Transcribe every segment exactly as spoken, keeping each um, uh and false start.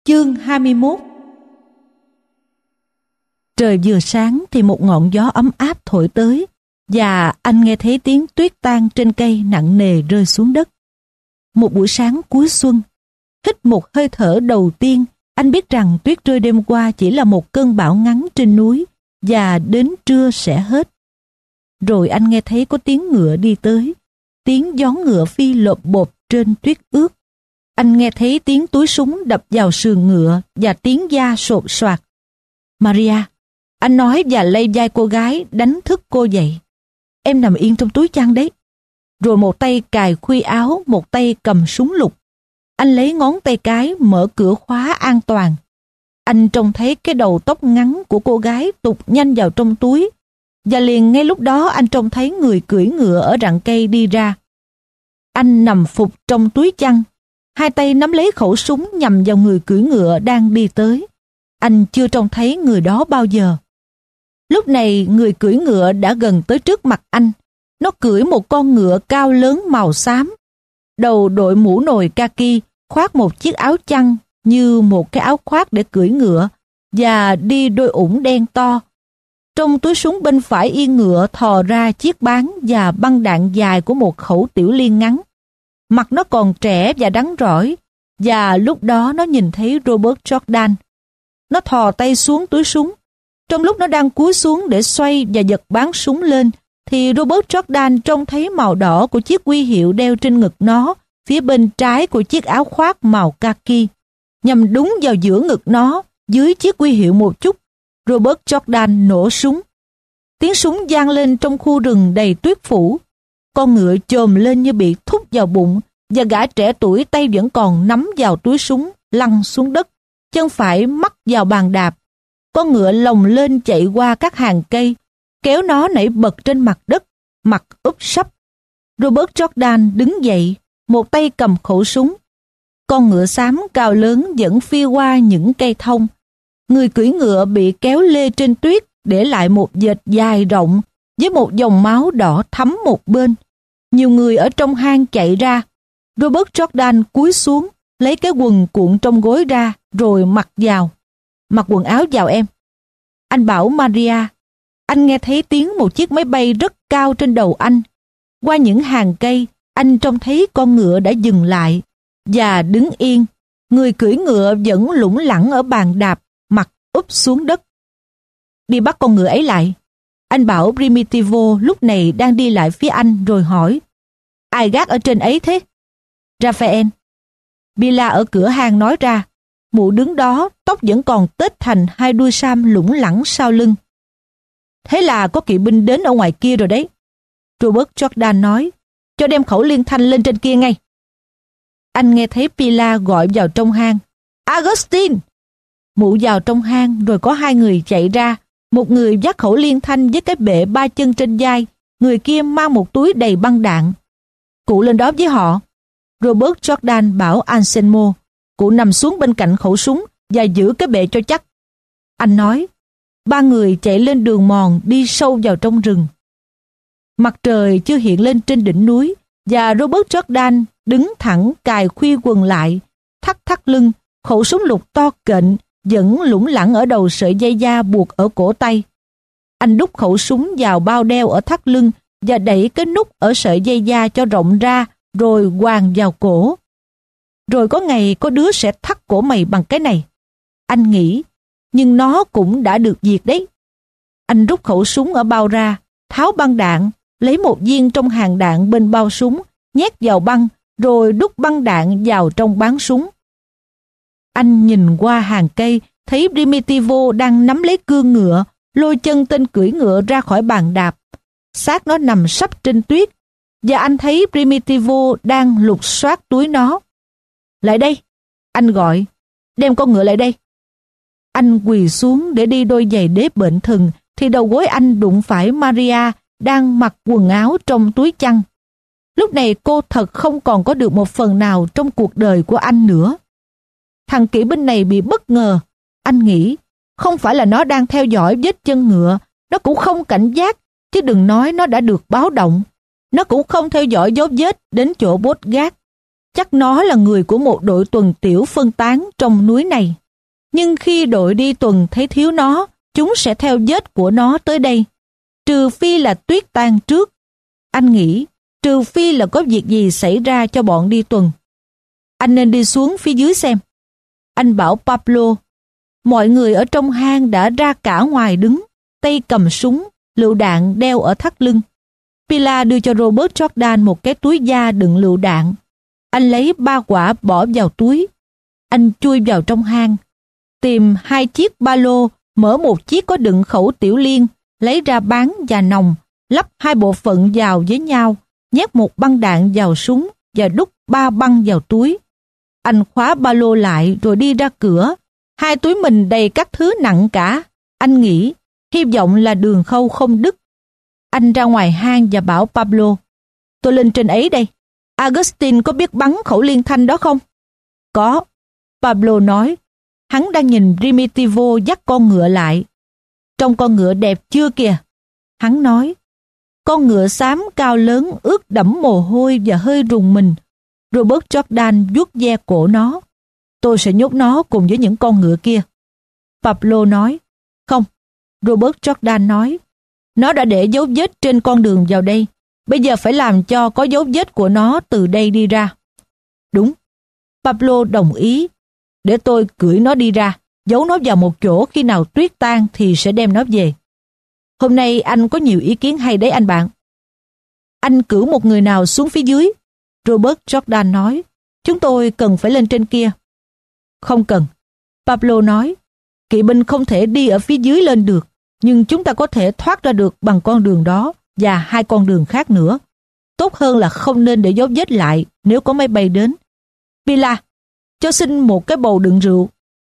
Chương hai mươi mốt. Trời vừa sáng thì một ngọn gió ấm áp thổi tới, và anh nghe thấy tiếng tuyết tan trên cây nặng nề rơi xuống đất. Một buổi sáng cuối xuân, hít một hơi thở đầu tiên, anh biết rằng tuyết rơi đêm qua chỉ là một cơn bão ngắn trên núi, và đến trưa sẽ hết. Rồi anh nghe thấy có tiếng ngựa đi tới, tiếng gió ngựa phi lộp bộp trên tuyết ướt. Anh nghe thấy tiếng túi súng đập vào sườn ngựa và tiếng da sột soạt. Maria, anh nói và lay vai cô gái, đánh thức cô dậy. Em nằm yên trong túi chăn đấy. Rồi một tay cài khuy áo, một tay cầm súng lục. Anh lấy ngón tay cái mở cửa khóa an toàn. Anh trông thấy cái đầu tóc ngắn của cô gái tụt nhanh vào trong túi, và liền ngay lúc đó anh trông thấy người cưỡi ngựa ở rặng cây đi ra. Anh nằm phục trong túi chăn, hai tay nắm lấy khẩu súng nhằm vào người cưỡi ngựa đang đi tới. Anh chưa trông thấy người đó bao giờ. Lúc này người cưỡi ngựa đã gần tới trước mặt anh. Nó cưỡi một con ngựa cao lớn màu xám, đầu đội mũ nồi kaki, khoác một chiếc áo chăn như một cái áo khoác để cưỡi ngựa, và đi đôi ủng đen to. Trong túi súng bên phải yên ngựa thò ra chiếc bán và băng đạn dài của một khẩu tiểu liên ngắn. Mặt nó còn trẻ và đắn rỏi, và lúc đó nó nhìn thấy Robert Jordan. Nó thò tay xuống túi súng. Trong lúc nó đang cúi xuống để xoay và giật bán súng lên, thì Robert Jordan trông thấy màu đỏ của chiếc huy hiệu đeo trên ngực nó, phía bên trái của chiếc áo khoác màu kaki. Nhằm đúng vào giữa ngực nó, dưới chiếc huy hiệu một chút, Robert Jordan nổ súng. Tiếng súng vang lên trong khu rừng đầy tuyết phủ. Con ngựa chồm lên như bị thúc vào bụng, và gã trẻ tuổi tay vẫn còn nắm vào túi súng, lăn xuống đất, chân phải mắc vào bàn đạp. Con ngựa lồng lên chạy qua các hàng cây, kéo nó nảy bật trên mặt đất, mặt úp sấp. Robert Jordan đứng dậy, một tay cầm khẩu súng. Con ngựa xám cao lớn vẫn phi qua những cây thông. Người cưỡi ngựa bị kéo lê trên tuyết, để lại một vệt dài rộng với một dòng máu đỏ thắm một bên. Nhiều người ở trong hang chạy ra. Robert Jordan cúi xuống, lấy cái quần cuộn trong gối ra, rồi mặc vào. Mặc quần áo vào em. Anh bảo Maria. Anh nghe thấy tiếng một chiếc máy bay rất cao trên đầu anh. Qua những hàng cây, anh trông thấy con ngựa đã dừng lại và đứng yên. Người cưỡi ngựa vẫn lủng lẳng ở bàn đạp, mặt úp xuống đất. Đi bắt con ngựa ấy lại. Anh bảo Primitivo lúc này đang đi lại phía anh, rồi hỏi. Ai gác ở trên ấy thế? Raphael. Bila ở cửa hang nói ra. Mụ đứng đó, tóc vẫn còn tết thành hai đuôi sam lủng lẳng sau lưng. Thế là có kỵ binh đến ở ngoài kia rồi đấy. Robert Jordan nói. Cho đem khẩu liên thanh lên trên kia ngay. Anh nghe thấy Pila gọi vào trong hang. Augustine! Mụ vào trong hang, rồi có hai người chạy ra. Một người vác khẩu liên thanh với cái bệ ba chân trên vai, người kia mang một túi đầy băng đạn. Cụ lên đó với họ. Robert Jordan bảo Anselmo. Cụ nằm xuống bên cạnh khẩu súng và giữ cái bệ cho chắc. Anh nói. Ba người chạy lên đường mòn đi sâu vào trong rừng. Mặt trời chưa hiện lên trên đỉnh núi, và Robert Jordan đứng thẳng cài khuy quần lại, thắt thắt lưng, khẩu súng lục to kệnh vẫn lủng lẳng ở đầu sợi dây da buộc ở cổ tay. Anh đút khẩu súng vào bao đeo ở thắt lưng và đẩy cái nút ở sợi dây da cho rộng ra, rồi quàng vào cổ. Rồi có ngày có đứa sẽ thắt cổ mày bằng cái này. Anh nghĩ, nhưng nó cũng đã được diệt đấy. Anh rút khẩu súng ở bao ra, tháo băng đạn, lấy một viên trong hàng đạn bên bao súng, nhét vào băng, rồi đút băng đạn vào trong bán súng. Anh nhìn qua hàng cây, thấy Primitivo đang nắm lấy cương ngựa, lôi chân tên cưỡi ngựa ra khỏi bàn đạp. Xác nó nằm sấp trên tuyết, và anh thấy Primitivo đang lục soát túi nó. Lại đây, anh gọi, đem con ngựa lại đây. Anh quỳ xuống để đi đôi giày đế bệnh thừng, thì đầu gối anh đụng phải Maria đang mặc quần áo trong túi chăn. Lúc này cô thật không còn có được một phần nào trong cuộc đời của anh nữa. Thằng kỵ binh này bị bất ngờ. Anh nghĩ, không phải là nó đang theo dõi vết chân ngựa, nó cũng không cảnh giác, chứ đừng nói nó đã được báo động. Nó cũng không theo dõi dấu vết đến chỗ bốt gác. chắc nó là người của một đội tuần tiểu phân tán trong núi này. Nhưng khi đội đi tuần thấy thiếu nó, chúng sẽ theo vết của nó tới đây. Trừ phi là tuyết tan trước. Anh nghĩ, trừ phi là có việc gì xảy ra cho bọn đi tuần. Anh nên đi xuống phía dưới xem. Anh bảo Pablo. Mọi người ở trong hang đã ra cả ngoài đứng, tay cầm súng, lựu đạn đeo ở thắt lưng. Pilar đưa cho Robert Jordan một cái túi da đựng lựu đạn. Anh lấy ba quả bỏ vào túi. Anh chui vào trong hang, tìm hai chiếc ba lô, mở một chiếc có đựng khẩu tiểu liên, lấy ra bán và nòng, lắp hai bộ phận vào với nhau, nhét một băng đạn vào súng và đút ba băng vào túi. Anh khóa ba lô lại rồi đi ra cửa. Hai túi mình đầy các thứ nặng cả. Anh nghĩ, hy vọng là đường khâu không đứt. Anh ra ngoài hang và bảo Pablo, tôi lên trên ấy đây. Agustin có biết bắn khẩu liên thanh đó không? Có. Pablo nói. Hắn đang nhìn Primitivo dắt con ngựa lại. Trông con ngựa đẹp chưa kìa? Hắn nói. Con ngựa xám cao lớn ướt đẫm mồ hôi và hơi rùng mình. Robert Jordan vuốt ve cổ nó. Tôi sẽ nhốt nó cùng với những con ngựa kia. Pablo nói. Không. Robert Jordan nói. Nó đã để dấu vết trên con đường vào đây. Bây giờ phải làm cho có dấu vết của nó từ đây đi ra. Đúng. Pablo đồng ý. Để tôi cưỡi nó đi ra, giấu nó vào một chỗ, khi nào tuyết tan thì sẽ đem nó về. Hôm nay anh có nhiều ý kiến hay đấy anh bạn. Anh cử một người nào xuống phía dưới. Robert Jordan nói. Chúng tôi cần phải lên trên kia. Không cần. Pablo nói. Kỵ binh không thể đi ở phía dưới lên được, nhưng chúng ta có thể thoát ra được bằng con đường đó và hai con đường khác nữa. Tốt hơn là không nên để dấu vết lại nếu có máy bay đến. Pilar, cho xin một cái bầu đựng rượu.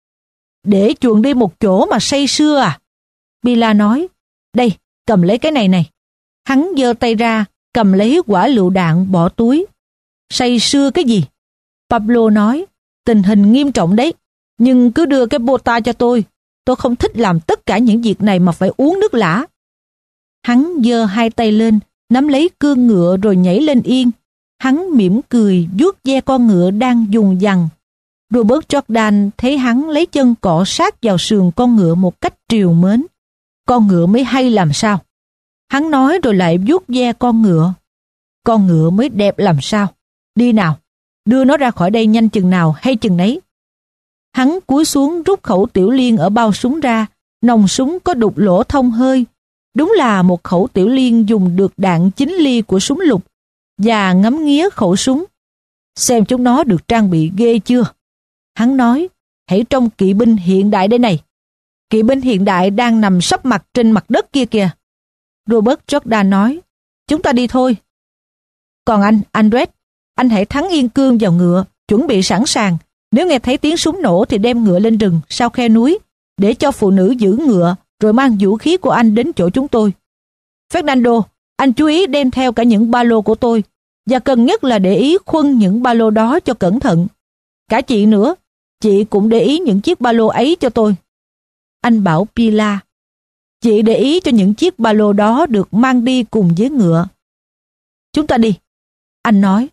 Để chuồn đi một chỗ mà say sưa à? Pilar nói. Đây, cầm lấy cái này này. Hắn giơ tay ra, cầm lấy quả lựu đạn bỏ túi. Say sưa cái gì? Pablo nói. Tình hình nghiêm trọng đấy, nhưng cứ đưa cái bota cho tôi. Tôi không thích làm tất cả những việc này mà phải uống nước lã. Hắn giơ hai tay lên, nắm lấy cương ngựa rồi nhảy lên yên. Hắn mỉm cười vuốt ve con ngựa đang dùng dằng. Robert Jordan thấy hắn lấy chân cọ sát vào sườn con ngựa một cách trìu mến. Con ngựa mới hay làm sao? Hắn nói rồi lại vuốt ve con ngựa. Con ngựa mới đẹp làm sao? Đi nào, đưa nó ra khỏi đây nhanh chừng nào hay chừng nấy. Hắn cúi xuống rút khẩu tiểu liên ở bao súng ra. Nòng súng có đục lỗ thông hơi. Đúng là một khẩu tiểu liên dùng được đạn chín ly của súng lục. Và ngắm nghía khẩu súng. Xem chúng nó được trang bị ghê chưa? Hắn nói, hãy trông kỵ binh hiện đại đây này. Kỵ binh hiện đại đang nằm sấp mặt trên mặt đất kia kìa. Robert Jordan nói, chúng ta đi thôi. Còn anh, Andres, anh hãy thắng yên cương vào ngựa, chuẩn bị sẵn sàng. Nếu nghe thấy tiếng súng nổ thì đem ngựa lên rừng sau khe núi, để cho phụ nữ giữ ngựa, rồi mang vũ khí của anh đến chỗ chúng tôi. Fernando, anh chú ý đem theo cả những ba lô của tôi, và cần nhất là để ý khuân những ba lô đó cho cẩn thận. Cả chị nữa, chị cũng để ý những chiếc ba lô ấy cho tôi. Anh bảo Pilar, chị để ý cho những chiếc ba lô đó được mang đi cùng với ngựa. Chúng ta đi, anh nói.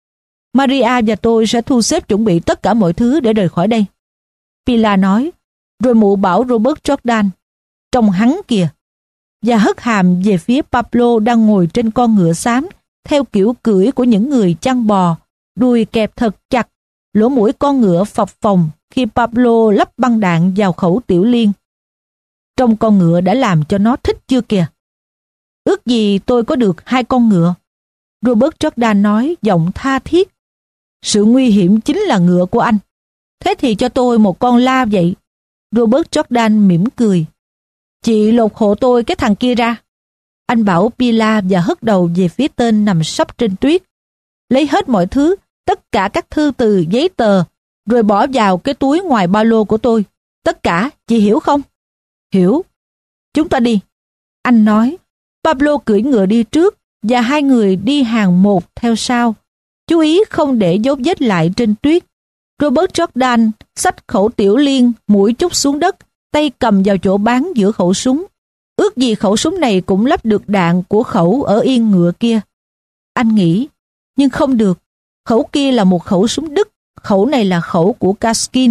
Maria và tôi sẽ thu xếp chuẩn bị tất cả mọi thứ để rời khỏi đây. Pilar nói, rồi mụ bảo Robert Jordan, trông hắn kìa, và hất hàm về phía Pablo đang ngồi trên con ngựa xám, theo kiểu cưỡi của những người chăn bò, đuôi kẹp thật chặt, lỗ mũi con ngựa phập phồng khi Pablo lắp băng đạn vào khẩu tiểu liên. Trong con ngựa đã làm cho nó thích chưa kìa. Ước gì tôi có được hai con ngựa. Robert Jordan nói giọng tha thiết. Sự nguy hiểm chính là ngựa của anh. Thế thì cho tôi một con la vậy. Robert Jordan mỉm cười. Chị lột hộ tôi cái thằng kia ra. Anh bảo Pilar và hất đầu về phía tên nằm sấp trên tuyết. Lấy hết mọi thứ, tất cả các thư từ, giấy tờ, rồi bỏ vào cái túi ngoài ba lô của tôi. Tất cả, chị hiểu không? Hiểu. Chúng ta đi. Anh nói. Pablo cưỡi ngựa đi trước và hai người đi hàng một theo sau. Chú ý không để dấu vết lại trên tuyết. Robert Jordan xách khẩu tiểu liên, mũi chút xuống đất, tay cầm vào chỗ bán giữa khẩu súng. Ước gì khẩu súng này cũng lắp được đạn của khẩu ở yên ngựa kia. Anh nghĩ, nhưng không được. Khẩu kia là một khẩu súng Đức, khẩu này là khẩu của Kaskin.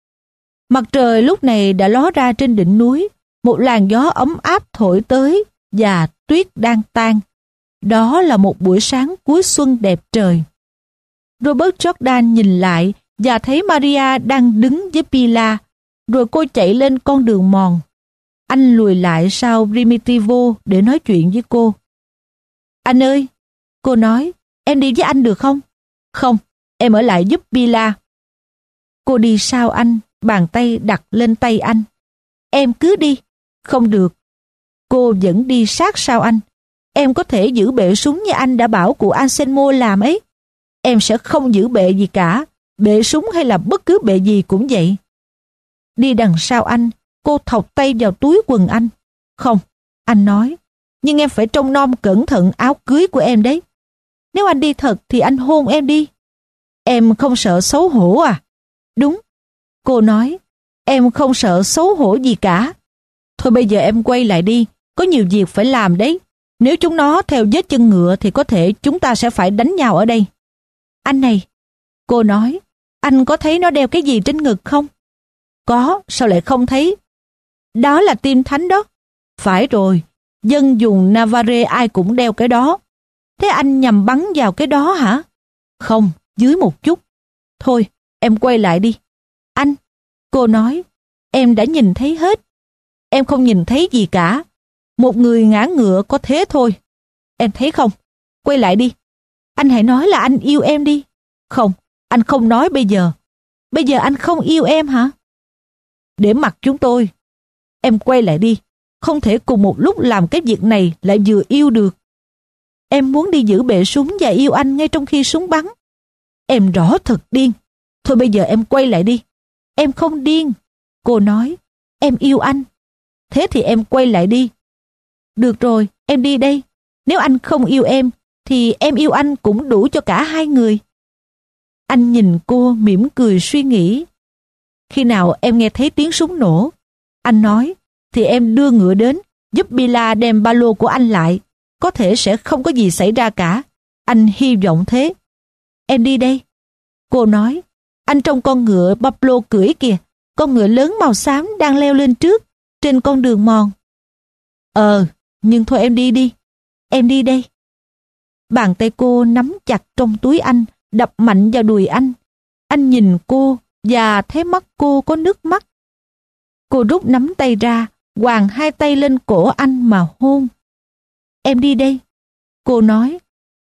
Mặt trời lúc này đã ló ra trên đỉnh núi, một làn gió ấm áp thổi tới và tuyết đang tan. Đó là một buổi sáng cuối xuân đẹp trời. Robert Jordan nhìn lại và thấy Maria đang đứng với Pilar, rồi cô chạy lên con đường mòn. Anh lùi lại sau Primitivo để nói chuyện với cô. Anh ơi, cô nói, em đi với anh được không? Không, em ở lại giúp Pilar. Cô đi sau anh, bàn tay đặt lên tay anh. Em cứ đi. Không được. Cô vẫn đi sát sau anh. Em có thể giữ bệ súng như anh đã bảo cụ Anselmo làm ấy. Em sẽ không giữ bệ gì cả. Bệ súng hay là bất cứ bệ gì cũng vậy. Đi đằng sau anh, cô thọc tay vào túi quần anh. Không, anh nói, nhưng em phải trông nom cẩn thận áo cưới của em đấy. Nếu anh đi thật thì anh hôn em đi. Em không sợ xấu hổ à? Đúng. Cô nói, em không sợ xấu hổ gì cả. Thôi bây giờ em quay lại đi, có nhiều việc phải làm đấy. Nếu chúng nó theo vết chân ngựa thì có thể chúng ta sẽ phải đánh nhau ở đây. Anh này, cô nói, anh có thấy nó đeo cái gì trên ngực không? Có, sao lại không thấy? Đó là tim thánh đó. Phải rồi, dân dùng Navarre ai cũng đeo cái đó. Thế anh nhằm bắn vào cái đó hả? Không, dưới một chút. Thôi, em quay lại đi. Anh, cô nói, em đã nhìn thấy hết. Em không nhìn thấy gì cả. Một người ngã ngựa có thế thôi. Em thấy không? Quay lại đi. Anh hãy nói là anh yêu em đi. Không, anh không nói bây giờ. Bây giờ anh không yêu em hả? Để mặc chúng tôi. Em quay lại đi. Không thể cùng một lúc làm cái việc này lại vừa yêu được. Em muốn đi giữ bệ súng và yêu anh ngay trong khi súng bắn. Em rõ thật điên. Thôi bây giờ em quay lại đi. Em không điên. Cô nói, em yêu anh. Thế thì em quay lại đi. Được rồi, em đi đây. Nếu anh không yêu em, thì em yêu anh cũng đủ cho cả hai người. Anh nhìn cô mỉm cười suy nghĩ. Khi nào em nghe thấy tiếng súng nổ, anh nói, thì em đưa ngựa đến, giúp Bila đem ba lô của anh lại. Có thể sẽ không có gì xảy ra cả. Anh hy vọng thế. Em đi đây. Cô nói, anh trông con ngựa Pablo cưỡi kìa, con ngựa lớn màu xám đang leo lên trước, trên con đường mòn. Ờ, nhưng thôi em đi đi. Em đi đây. Bàn tay cô nắm chặt trong túi anh, đập mạnh vào đùi anh. Anh nhìn cô và thấy mắt cô có nước mắt. Cô rút nắm tay ra, quàng hai tay lên cổ anh mà hôn. Em đi đây. Cô nói.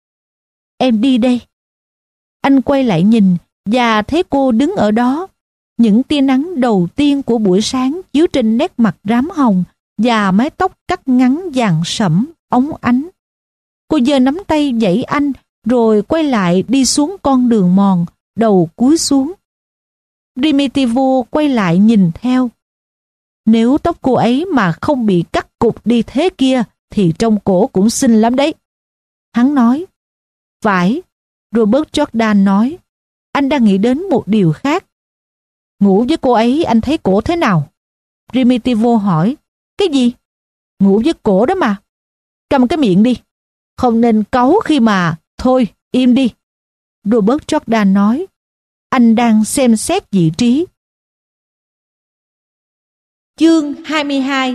Em đi đây. Anh quay lại nhìn và thấy cô đứng ở đó. Những tia nắng đầu tiên của buổi sáng chiếu trên nét mặt rám hồng và mái tóc cắt ngắn vàng sẫm, óng ánh. Cô giơ nắm tay vẫy anh rồi quay lại đi xuống con đường mòn, đầu cúi xuống. Primitivo quay lại nhìn theo. Nếu tóc cô ấy mà không bị cắt cụt đi thế kia thì trông cổ cũng xinh lắm đấy. Hắn nói. Phải, Robert Jordan nói. Anh đang nghĩ đến một điều khác. Ngủ với cô ấy anh thấy cổ thế nào? Primitivo hỏi. Cái gì? Ngủ với cổ đó mà. Câm cái miệng đi. Không nên cáu khi mà... Thôi, im đi. Robert Jordan nói. Anh đang xem xét vị trí. Chương hai mươi hai.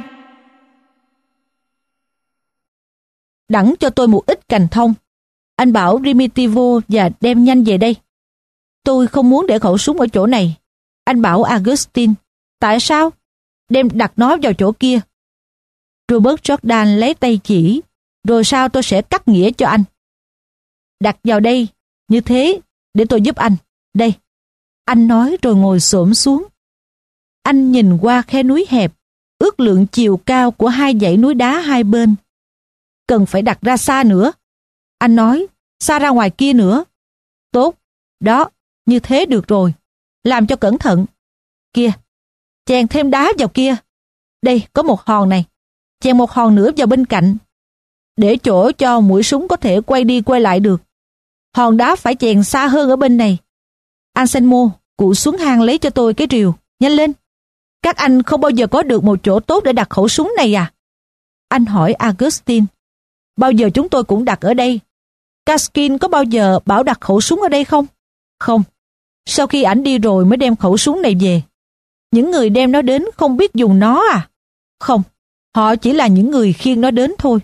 Đẳng cho tôi một ít cành thông. Anh bảo Primitivo và đem nhanh về đây. Tôi không muốn để khẩu súng ở chỗ này. Anh bảo Augustine. Tại sao? Đem đặt nó vào chỗ kia. Robert Jordan lấy tay chỉ. Rồi sao tôi sẽ cắt nghĩa cho anh. Đặt vào đây. Như thế. Để tôi giúp anh. Đây. Anh nói rồi ngồi xổm xuống. Anh nhìn qua khe núi hẹp. Ước lượng chiều cao của hai dãy núi đá hai bên. Cần phải đặt ra xa nữa. Anh nói. Xa ra ngoài kia nữa. Tốt. Đó. Như thế được rồi. Làm cho cẩn thận. Kia. Chèn thêm đá vào kia. Đây có một hòn này. Chèn một hòn nữa vào bên cạnh. Để chỗ cho mũi súng có thể quay đi quay lại được. Hòn đá phải chèn xa hơn ở bên này. Anselmo, cụ xuống hang lấy cho tôi cái rìu. Nhanh lên. Các anh không bao giờ có được một chỗ tốt để đặt khẩu súng này à? Anh hỏi Augustine. Bao giờ chúng tôi cũng đặt ở đây. Kaskin có bao giờ bảo đặt khẩu súng ở đây không? Không. Sau khi ảnh đi rồi mới đem khẩu súng này về. Những người đem nó đến không biết dùng nó à? Không, họ chỉ là những người khiêng nó đến thôi.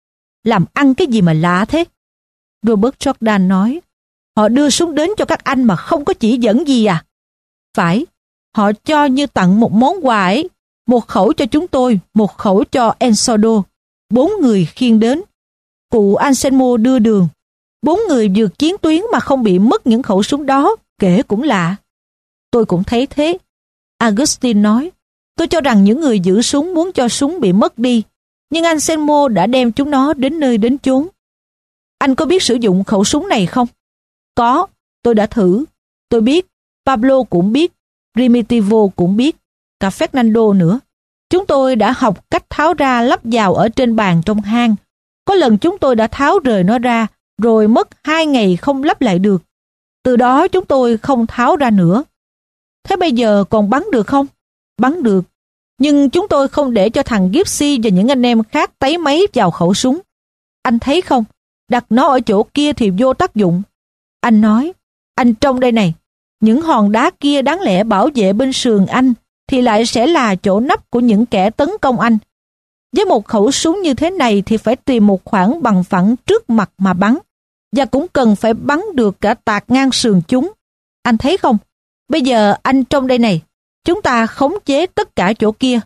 Làm ăn cái gì mà lạ thế? Robert Jordan nói, họ đưa súng đến cho các anh mà không có chỉ dẫn gì à? Phải, họ cho như tặng một món quà ấy. Một khẩu cho chúng tôi, một khẩu cho Ensodo. Bốn người khiêng đến. Cụ Anselmo đưa đường. Bốn người vượt chiến tuyến mà không bị mất những khẩu súng đó, kể cũng lạ. Tôi cũng thấy thế. Augustine nói, tôi cho rằng những người giữ súng muốn cho súng bị mất đi, nhưng Anselmo đã đem chúng nó đến nơi đến chốn. Anh có biết sử dụng khẩu súng này không? Có, tôi đã thử. Tôi biết, Pablo cũng biết, Primitivo cũng biết, cả Fernando nữa. Chúng tôi đã học cách tháo ra lắp vào ở trên bàn trong hang. Có lần chúng tôi đã tháo rời nó ra, rồi mất hai ngày không lắp lại được. Từ đó chúng tôi không tháo ra nữa. Thế bây giờ còn bắn được không? Bắn được. Nhưng chúng tôi không để cho thằng Gypsy và những anh em khác tấy máy vào khẩu súng. Anh thấy không? Đặt nó ở chỗ kia thì vô tác dụng. Anh nói, anh trông đây này, những hòn đá kia đáng lẽ bảo vệ bên sườn anh thì lại sẽ là chỗ nấp của những kẻ tấn công anh. Với một khẩu súng như thế này thì phải tìm một khoảng bằng phẳng trước mặt mà bắn, và cũng cần phải bắn được cả tạt ngang sườn chúng. Anh thấy không? Bây giờ anh trông đây này, chúng ta khống chế tất cả chỗ kia.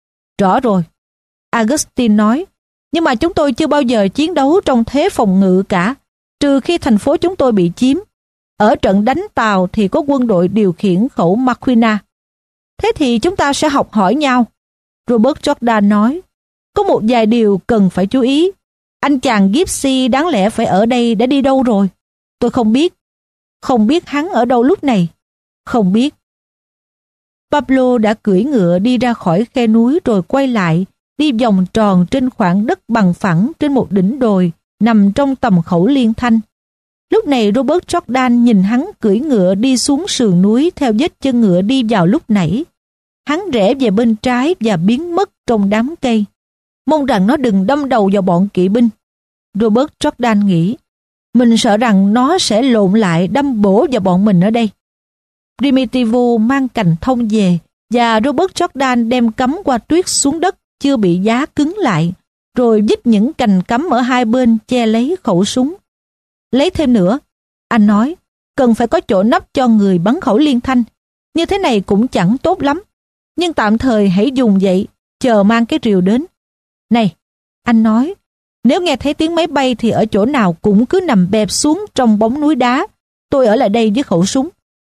Rõ rồi, Augustine nói, nhưng mà chúng tôi chưa bao giờ chiến đấu trong thế phòng ngự cả, trừ khi thành phố chúng tôi bị chiếm. Ở trận đánh Tàu thì có quân đội điều khiển khẩu Maquina. Thế thì chúng ta sẽ học hỏi nhau. Robert Jordan nói, có một vài điều cần phải chú ý. Anh chàng Gypsy đáng lẽ phải ở đây đã đi đâu rồi? Tôi không biết. Không biết hắn ở đâu lúc này. Không biết. Pablo đã cưỡi ngựa đi ra khỏi khe núi rồi quay lại, đi vòng tròn trên khoảng đất bằng phẳng trên một đỉnh đồi nằm trong tầm khẩu liên thanh. Lúc này Robert Jordan nhìn hắn cưỡi ngựa đi xuống sườn núi theo vết chân ngựa đi vào lúc nãy. Hắn rẽ về bên trái và biến mất trong đám cây. Mong rằng nó đừng đâm đầu vào bọn kỵ binh. Robert Jordan nghĩ, mình sợ rằng nó sẽ lộn lại đâm bổ vào bọn mình ở đây. Primitivo mang cành thông về và Robert Jordan đem cắm qua tuyết xuống đất chưa bị giá cứng lại, rồi vít những cành cắm ở hai bên che lấy khẩu súng. Lấy thêm nữa, anh nói, cần phải có chỗ nấp cho người bắn khẩu liên thanh. Như thế này cũng chẳng tốt lắm, nhưng tạm thời hãy dùng vậy, chờ mang cái rìu đến. Này, anh nói, nếu nghe thấy tiếng máy bay thì ở chỗ nào cũng cứ nằm bẹp xuống trong bóng núi đá. Tôi ở lại đây với khẩu súng.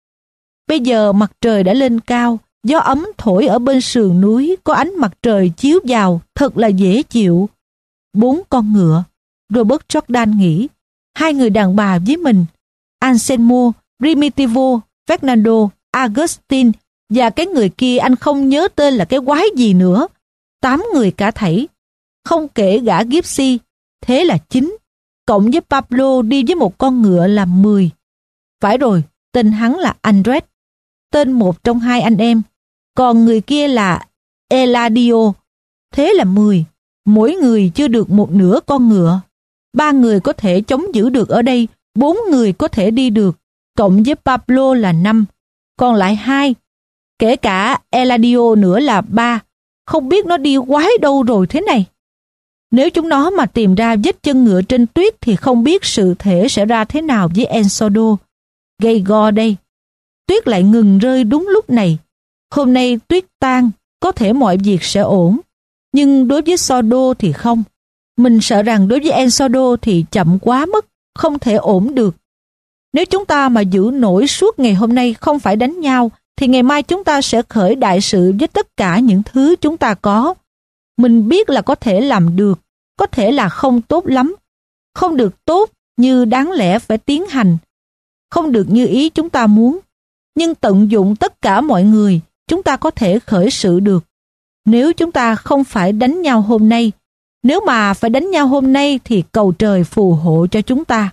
Bây giờ mặt trời đã lên cao, gió ấm thổi ở bên sườn núi, có ánh mặt trời chiếu vào, thật là dễ chịu. Bốn con ngựa, Robert Jordan nghĩ, hai người đàn bà với mình, Anselmo, Primitivo, Fernando, Augustine và cái người kia anh không nhớ tên là cái quái gì nữa. Tám người cả thảy, không kể gã Gypsy, thế là chín, cộng với Pablo đi với một con ngựa là mười. Phải rồi, tên hắn là Andres, tên một trong hai anh em, còn người kia là Eladio, thế là mười, mỗi người chưa được một nửa con ngựa. Ba người có thể chống giữ được ở đây, bốn người có thể đi được, cộng với Pablo là năm, còn lại hai, kể cả Eladio nữa là ba, không biết nó đi quái đâu rồi thế này. Nếu chúng nó mà tìm ra vết chân ngựa trên tuyết thì không biết sự thể sẽ ra thế nào với Ensodo. Gây go đây. Tuyết lại ngừng rơi đúng lúc này. Hôm nay tuyết tan, có thể mọi việc sẽ ổn. Nhưng đối với Sodo thì không. Mình sợ rằng đối với Ensodo thì chậm quá mất, không thể ổn được. Nếu chúng ta mà giữ nổi suốt ngày hôm nay không phải đánh nhau, thì ngày mai chúng ta sẽ khởi đại sự với tất cả những thứ chúng ta có. Mình biết là có thể làm được, có thể là không tốt lắm, không được tốt như đáng lẽ phải tiến hành, không được như ý chúng ta muốn. Nhưng tận dụng tất cả mọi người, chúng ta có thể khởi sự được. Nếu chúng ta không phải đánh nhau hôm nay, nếu mà phải đánh nhau hôm nay thì cầu trời phù hộ cho chúng ta.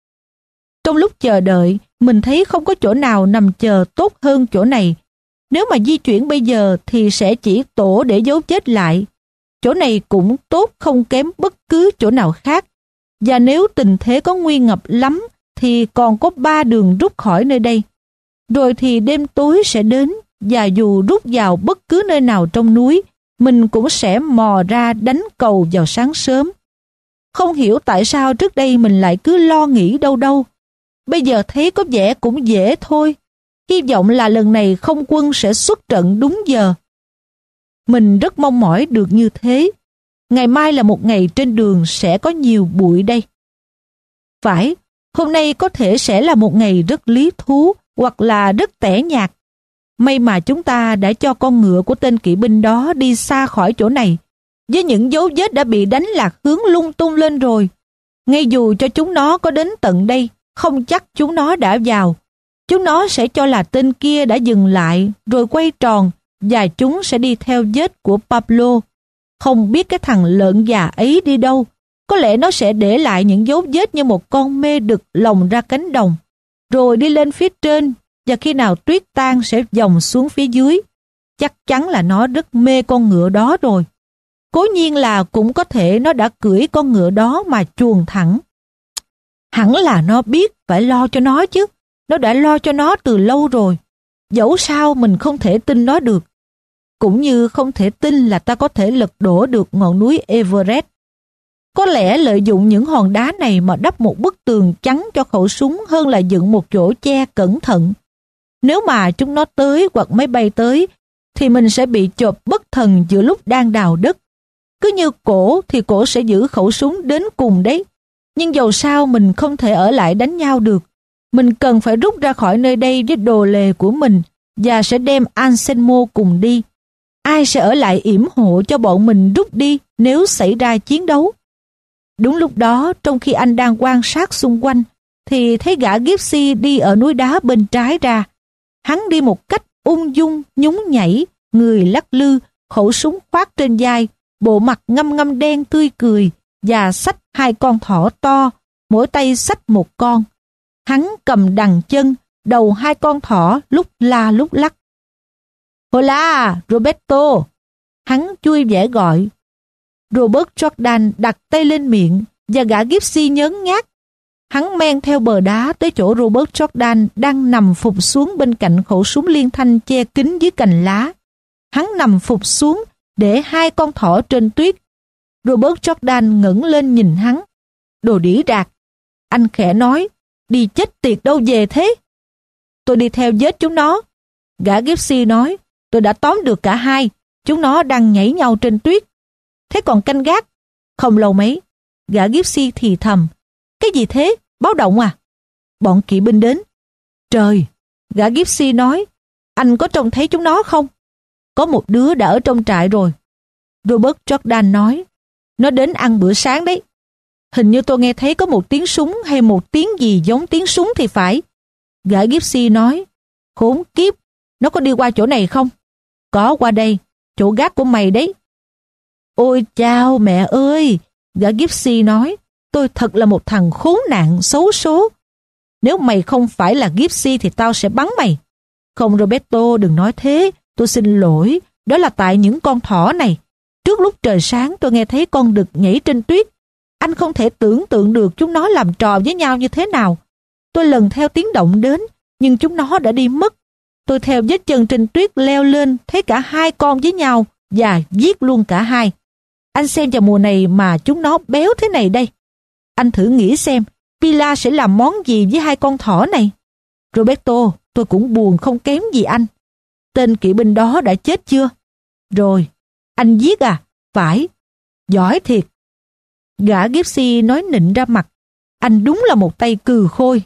Trong lúc chờ đợi, mình thấy không có chỗ nào nằm chờ tốt hơn chỗ này. Nếu mà di chuyển bây giờ thì sẽ chỉ tổ để giấu chết lại. Chỗ này cũng tốt không kém bất cứ chỗ nào khác. Và nếu tình thế có nguy ngập lắm thì còn có ba đường rút khỏi nơi đây. Rồi thì đêm tối sẽ đến, và dù rút vào bất cứ nơi nào trong núi, mình cũng sẽ mò ra đánh cầu vào sáng sớm. Không hiểu tại sao trước đây mình lại cứ lo nghĩ đâu đâu. Bây giờ thấy có vẻ cũng dễ thôi. Hy vọng là lần này không quân sẽ xuất trận đúng giờ. Mình rất mong mỏi được như thế. Ngày mai là một ngày trên đường sẽ có nhiều bụi đây. Phải, hôm nay có thể sẽ là một ngày rất lý thú hoặc là rất tẻ nhạt. May mà chúng ta đã cho con ngựa của tên kỵ binh đó đi xa khỏi chỗ này, với những dấu vết đã bị đánh lạc hướng lung tung lên rồi. Ngay dù cho chúng nó có đến tận đây, không chắc chúng nó đã vào. Chúng nó sẽ cho là tên kia đã dừng lại rồi quay tròn, và chúng sẽ đi theo vết của Pablo. Không biết cái thằng lợn già ấy đi đâu. Có lẽ nó sẽ để lại những dấu vết như một con mê đực lồng ra cánh đồng, rồi đi lên phía trên, và khi nào tuyết tan sẽ dòng xuống phía dưới. Chắc chắn là nó rất mê con ngựa đó rồi. Cố nhiên là cũng có thể nó đã cưỡi con ngựa đó mà chuồn thẳng. Hẳn là nó biết phải lo cho nó chứ. Nó đã lo cho nó từ lâu rồi. Dẫu sao mình không thể tin nó được. Cũng như không thể tin là ta có thể lật đổ được ngọn núi Everest. Có lẽ lợi dụng những hòn đá này mà đắp một bức tường chắn cho khẩu súng hơn là dựng một chỗ che cẩn thận. Nếu mà chúng nó tới hoặc máy bay tới, thì mình sẽ bị chộp bất thần giữa lúc đang đào đất. Cứ như cổ thì cổ sẽ giữ khẩu súng đến cùng đấy. Nhưng dầu sao mình không thể ở lại đánh nhau được. Mình cần phải rút ra khỏi nơi đây với đồ lề của mình, và sẽ đem Anselmo cùng đi. Ai sẽ ở lại yểm hộ cho bọn mình rút đi nếu xảy ra chiến đấu? Đúng lúc đó, trong khi anh đang quan sát xung quanh, thì thấy gã Gypsy đi ở núi đá bên trái ra. Hắn đi một cách ung dung, nhún nhảy, người lắc lư, khẩu súng khoác trên vai, bộ mặt ngăm ngăm đen tươi cười, và xách hai con thỏ to, mỗi tay xách một con. Hắn cầm đằng chân, đầu hai con thỏ lúc la lúc lắc. Hola, Roberto! Hắn vui vẻ gọi. Robert Jordan đặt tay lên miệng, và gã Gypsy nhớn nhác. Hắn men theo bờ đá tới chỗ Robert Jordan đang nằm phục xuống bên cạnh khẩu súng liên thanh che kín dưới cành lá. Hắn nằm phục xuống để hai con thỏ trên tuyết. Robert Jordan ngẩng lên nhìn hắn. Đồ đĩ rạc. Anh khẽ nói, đi chết tiệt đâu về thế? Tôi đi theo vết chúng nó. Gã Gypsy nói, tôi đã tóm được cả hai. Chúng nó đang nhảy nhau trên tuyết. Thế còn canh gác? Không lâu mấy. Gã Gypsy thì thầm. Cái gì thế? Báo động à? Bọn kỵ binh đến. Trời! Gã Gypsy nói. Anh có trông thấy chúng nó không? Có một đứa đã ở trong trại rồi. Robert Jordan nói. Nó đến ăn bữa sáng đấy. Hình như tôi nghe thấy có một tiếng súng hay một tiếng gì giống tiếng súng thì phải. Gã Gypsy nói. Khốn kiếp! Nó có đi qua chỗ này không? Có qua đây. Chỗ gác của mày đấy. Ôi chao mẹ ơi! Gã Gypsy nói. Tôi thật là một thằng khốn nạn, xấu số. Nếu mày không phải là Gypsy thì tao sẽ bắn mày. Không Roberto, đừng nói thế. Tôi xin lỗi. Đó là tại những con thỏ này. Trước lúc trời sáng tôi nghe thấy con đực nhảy trên tuyết. Anh không thể tưởng tượng được chúng nó làm trò với nhau như thế nào. Tôi lần theo tiếng động đến, nhưng chúng nó đã đi mất. Tôi theo vết chân trên tuyết leo lên, thấy cả hai con với nhau và giết luôn cả hai. Anh xem vào mùa này mà chúng nó béo thế này đây. Anh thử nghĩ xem, Pilar sẽ làm món gì với hai con thỏ này? Roberto, tôi cũng buồn không kém gì anh. Tên kỵ binh đó đã chết chưa? Rồi, anh giết à? Phải. Giỏi thiệt. Gã Gypsy nói nịnh ra mặt. Anh đúng là một tay cừ khôi.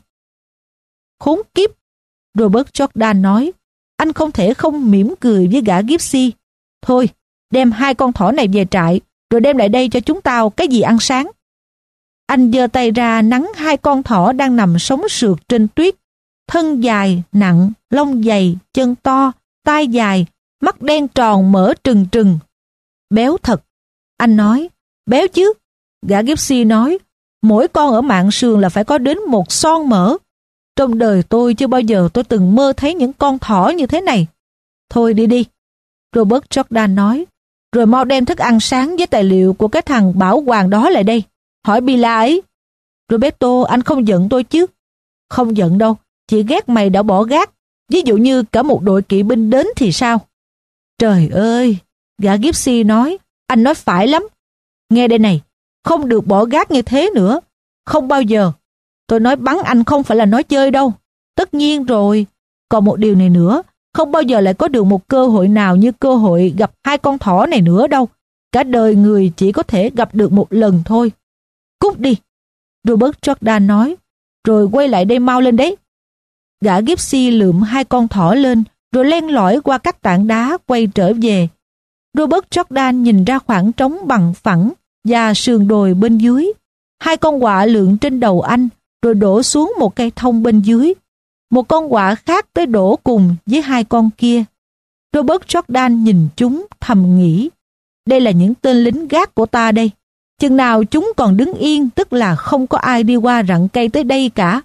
Khốn kiếp! Robert Jordan nói. Anh không thể không mỉm cười với gã Gypsy. Thôi, đem hai con thỏ này về trại, rồi đem lại đây cho chúng tao cái gì ăn sáng. Anh giơ tay ra nắn hai con thỏ đang nằm sống sượt trên tuyết. Thân dài, nặng, lông dày, chân to, tai dài, mắt đen tròn mở trừng trừng. Béo thật. Anh nói, béo chứ. Gã Gypsy nói, mỗi con ở mạn sườn là phải có đến một son mỡ. Trong đời tôi chưa bao giờ tôi từng mơ thấy những con thỏ như thế này. Thôi đi đi. Robert Jordan nói, rồi mau đem thức ăn sáng với tài liệu của cái thằng bảo hoàng đó lại đây. Hỏi Bila ấy, Roberto, anh không giận tôi chứ? Không giận đâu, chỉ ghét mày đã bỏ gác. Ví dụ như cả một đội kỵ binh đến thì sao? Trời ơi, gã Gypsy nói, anh nói phải lắm. Nghe đây này, không được bỏ gác như thế nữa. Không bao giờ. Tôi nói bắn anh không phải là nói chơi đâu. Tất nhiên rồi. Còn một điều này nữa, không bao giờ lại có được một cơ hội nào như cơ hội gặp hai con thỏ này nữa đâu. Cả đời người chỉ có thể gặp được một lần thôi. Cút đi, Robert Jordan nói, rồi quay lại đây mau lên đấy. Gã Gypsy lượm hai con thỏ lên, rồi len lỏi qua các tảng đá quay trở về. Robert Jordan nhìn ra khoảng trống bằng phẳng và sườn đồi bên dưới. Hai con quạ lượn trên đầu anh, rồi đổ xuống một cây thông bên dưới. Một con quạ khác tới đổ cùng với hai con kia. Robert Jordan nhìn chúng thầm nghĩ, đây là những tên lính gác của ta đây. Chừng nào chúng còn đứng yên, tức là không có ai đi qua rặng cây tới đây cả.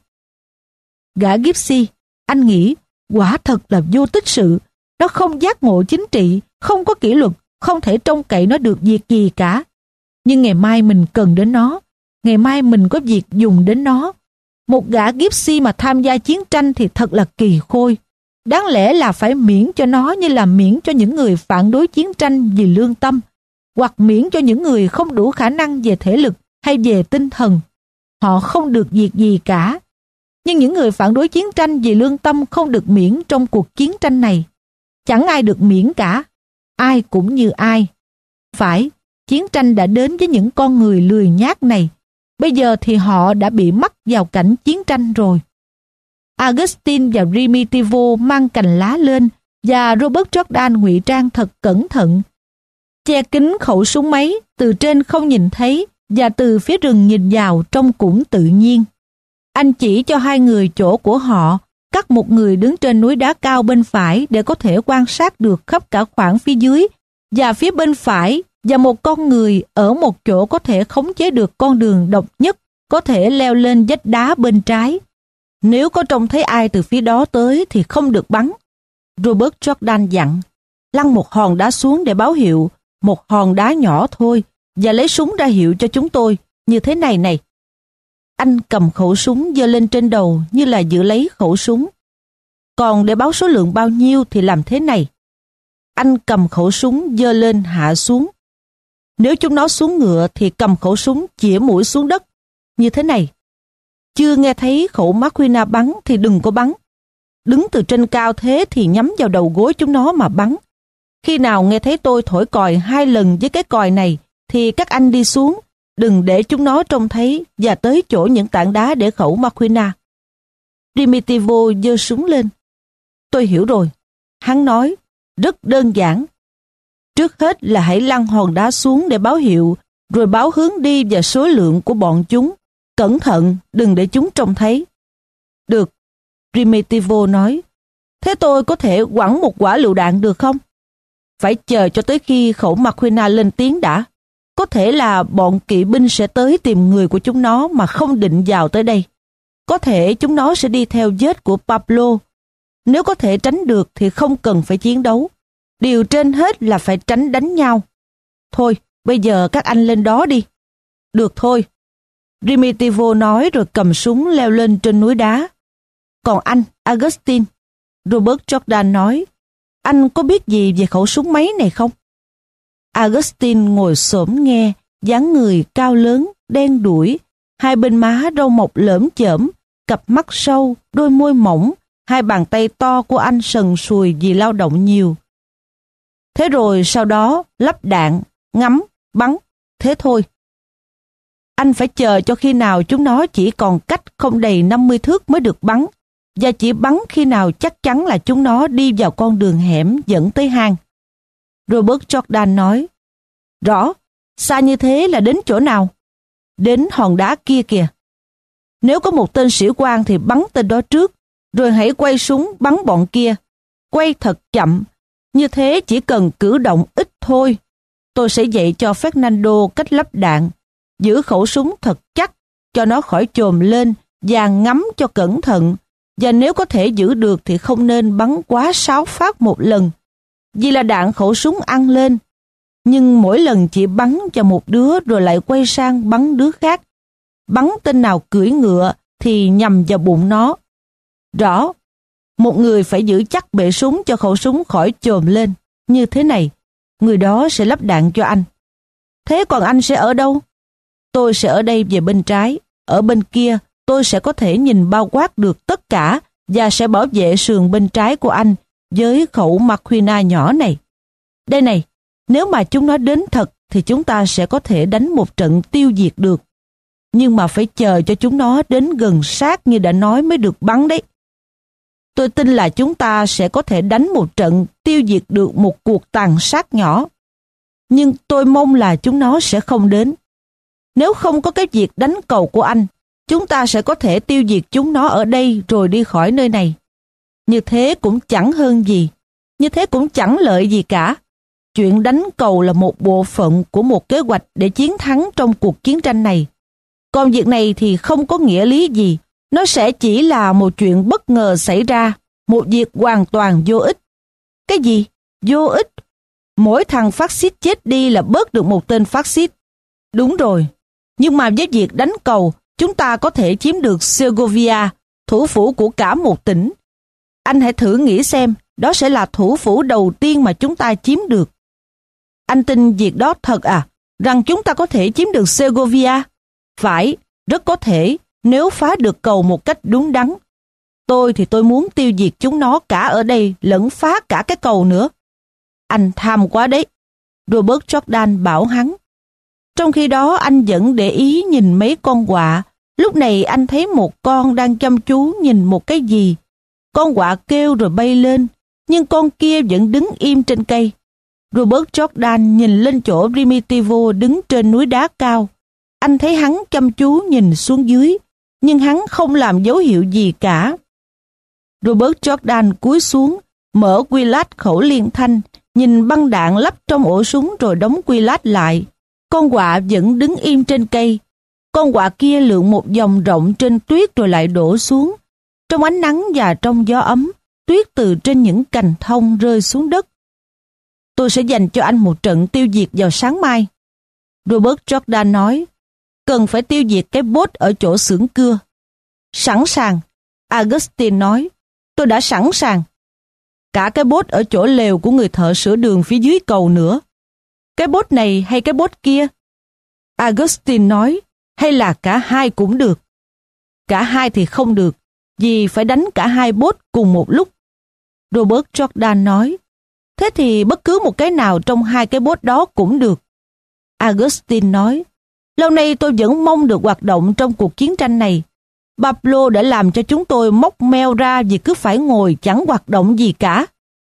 Gã Gypsy, anh nghĩ, quả thật là vô tích sự. Nó không giác ngộ chính trị, không có kỷ luật, không thể trông cậy nó được việc gì cả. Nhưng ngày mai mình cần đến nó. Ngày mai mình có việc dùng đến nó. Một gã Gypsy mà tham gia chiến tranh thì thật là kỳ khôi. Đáng lẽ là phải miễn cho nó như là miễn cho những người phản đối chiến tranh vì lương tâm, hoặc miễn cho những người không đủ khả năng về thể lực hay về tinh thần. Họ không được việc gì cả. Nhưng những người phản đối chiến tranh vì lương tâm không được miễn trong cuộc chiến tranh này. Chẳng ai được miễn cả. Ai cũng như ai. Phải, chiến tranh đã đến với những con người lười nhác này. Bây giờ thì họ đã bị mắc vào cảnh chiến tranh rồi. Augustine và Primitivo mang cành lá lên và Robert Jordan ngụy trang thật cẩn thận. Che kín khẩu súng máy, từ trên không nhìn thấy và từ phía rừng nhìn vào trông cũng tự nhiên. Anh chỉ cho hai người chỗ của họ, cắt một người đứng trên núi đá cao bên phải để có thể quan sát được khắp cả khoảng phía dưới, và phía bên phải và một con người ở một chỗ có thể khống chế được con đường độc nhất, có thể leo lên vách đá bên trái. Nếu có trông thấy ai từ phía đó tới thì không được bắn. Robert Jordan dặn, lăn một hòn đá xuống để báo hiệu, một hòn đá nhỏ thôi, và lấy súng ra hiệu cho chúng tôi, như thế này này. Anh cầm khẩu súng giơ lên trên đầu như là giữ lấy khẩu súng. Còn để báo số lượng bao nhiêu thì làm thế này. Anh cầm khẩu súng giơ lên hạ xuống. Nếu chúng nó xuống ngựa thì cầm khẩu súng chĩa mũi xuống đất, như thế này. Chưa nghe thấy khẩu Marquina bắn thì đừng có bắn. Đứng từ trên cao thế thì nhắm vào đầu gối chúng nó mà bắn. Khi nào nghe thấy tôi thổi còi hai lần với cái còi này thì các anh đi xuống, đừng để chúng nó trông thấy và tới chỗ những tảng đá để khẩu Marquina. Primitivo giơ súng lên. Tôi hiểu rồi. Hắn nói, rất đơn giản. Trước hết là hãy lăn hòn đá xuống để báo hiệu, rồi báo hướng đi và số lượng của bọn chúng. Cẩn thận, đừng để chúng trông thấy. Được, Primitivo nói. Thế tôi có thể quẳng một quả lựu đạn được không? Phải chờ cho tới khi khẩu Marquina lên tiếng đã. Có thể là bọn kỵ binh sẽ tới tìm người của chúng nó mà không định vào tới đây. Có thể chúng nó sẽ đi theo vết của Pablo. Nếu có thể tránh được thì không cần phải chiến đấu. Điều trên hết là phải tránh đánh nhau. Thôi, bây giờ các anh lên đó đi. Được thôi. Primitivo nói rồi cầm súng leo lên trên núi đá. Còn anh, Augustine, Robert Jordan nói, anh có biết gì về khẩu súng máy này không? Augustine ngồi xổm nghe, dáng người cao lớn, đen đuổi, hai bên má râu mọc lởm chởm, cặp mắt sâu, đôi môi mỏng, hai bàn tay to của anh sần sùi vì lao động nhiều. Thế rồi sau đó lắp đạn, ngắm, bắn, thế thôi. Anh phải chờ cho khi nào chúng nó chỉ còn cách không đầy năm mươi thước mới được bắn, và chỉ bắn khi nào chắc chắn là chúng nó đi vào con đường hẻm dẫn tới hang. Robert Jordan nói, rõ, xa như thế là đến chỗ nào? Đến hòn đá kia kìa. Nếu có một tên sĩ quan thì bắn tên đó trước, rồi hãy quay súng bắn bọn kia. Quay thật chậm, như thế chỉ cần cử động ít thôi. Tôi sẽ dạy cho Fernando cách lắp đạn, giữ khẩu súng thật chắc, cho nó khỏi chồm lên và ngắm cho cẩn thận. Và nếu có thể giữ được thì không nên bắn quá sáu phát một lần, vì là đạn khẩu súng ăn lên. Nhưng mỗi lần chỉ bắn cho một đứa rồi lại quay sang bắn đứa khác. bắn tên nào cưỡi ngựa thì nhằm vào bụng nó. Rõ, một người phải giữ chắc bệ súng cho khẩu súng khỏi chồm lên. Như thế này, người đó sẽ lắp đạn cho anh. Thế còn anh sẽ ở đâu? Tôi sẽ ở đây về bên trái. Ở bên kia, tôi sẽ có thể nhìn bao quát được tất cả và sẽ bảo vệ sườn bên trái của anh với khẩu Marquina nhỏ này. Đây này, nếu mà chúng nó đến thật thì chúng ta sẽ có thể đánh một trận tiêu diệt được. Nhưng mà phải chờ cho chúng nó đến gần sát như đã nói mới được bắn đấy. Tôi tin là chúng ta sẽ có thể đánh một trận tiêu diệt được một cuộc tàn sát nhỏ. Nhưng tôi mong là chúng nó sẽ không đến. Nếu không có cái việc đánh cầu của anh, chúng ta sẽ có thể tiêu diệt chúng nó ở đây rồi đi khỏi nơi này. Như thế cũng chẳng hơn gì. Như thế cũng chẳng lợi gì cả. Chuyện đánh cầu là một bộ phận của một kế hoạch để chiến thắng trong cuộc chiến tranh này. Còn việc này thì không có nghĩa lý gì. Nó sẽ chỉ là một chuyện bất ngờ xảy ra, một việc hoàn toàn vô ích. Cái gì? Vô ích? Mỗi thằng phát xít chết đi là bớt được một tên phát xít. Đúng rồi. Nhưng mà với việc đánh cầu, chúng ta có thể chiếm được Segovia, thủ phủ của cả một tỉnh. Anh hãy thử nghĩ xem, đó sẽ là thủ phủ đầu tiên mà chúng ta chiếm được. Anh tin việc đó thật à? Rằng chúng ta có thể chiếm được Segovia? Phải, rất có thể, nếu phá được cầu một cách đúng đắn. Tôi thì tôi muốn tiêu diệt chúng nó cả ở đây lẫn phá cả cái cầu nữa. Anh tham quá đấy, Robert Jordan bảo hắn. Trong khi đó anh vẫn để ý nhìn mấy con quạ. Lúc này anh thấy một con đang chăm chú nhìn một cái gì. Con quạ kêu rồi bay lên, nhưng con kia vẫn đứng im trên cây. Robert Jordan nhìn lên chỗ Primitivo đứng trên núi đá cao. Anh thấy hắn chăm chú nhìn xuống dưới, nhưng hắn không làm dấu hiệu gì cả. Robert Jordan cúi xuống, mở quy lát khẩu liên thanh, nhìn băng đạn lắp trong ổ súng rồi đóng quy lát lại. Con quạ vẫn đứng im trên cây. Con quạ kia lượn một vòng rộng trên tuyết rồi lại đổ xuống. Trong ánh nắng và trong gió ấm, tuyết từ trên những cành thông rơi xuống đất. Tôi sẽ dành cho anh một trận tiêu diệt vào sáng mai. Robert Jordan nói, cần phải tiêu diệt cái bốt ở chỗ xưởng cưa. Sẵn sàng, Augustine nói, tôi đã sẵn sàng. Cả cái bốt ở chỗ lều của người thợ sửa đường phía dưới cầu nữa. Cái bốt này hay cái bốt kia? Augustine nói, hay là cả hai cũng được. Cả hai thì không được, vì phải đánh cả hai bốt cùng một lúc. Robert Jordan nói, thế thì bất cứ một cái nào trong hai cái bốt đó cũng được. Augustine nói, lâu nay tôi vẫn mong được hoạt động trong cuộc chiến tranh này. Pablo đã làm cho chúng tôi móc meo ra vì cứ phải ngồi chẳng hoạt động gì cả.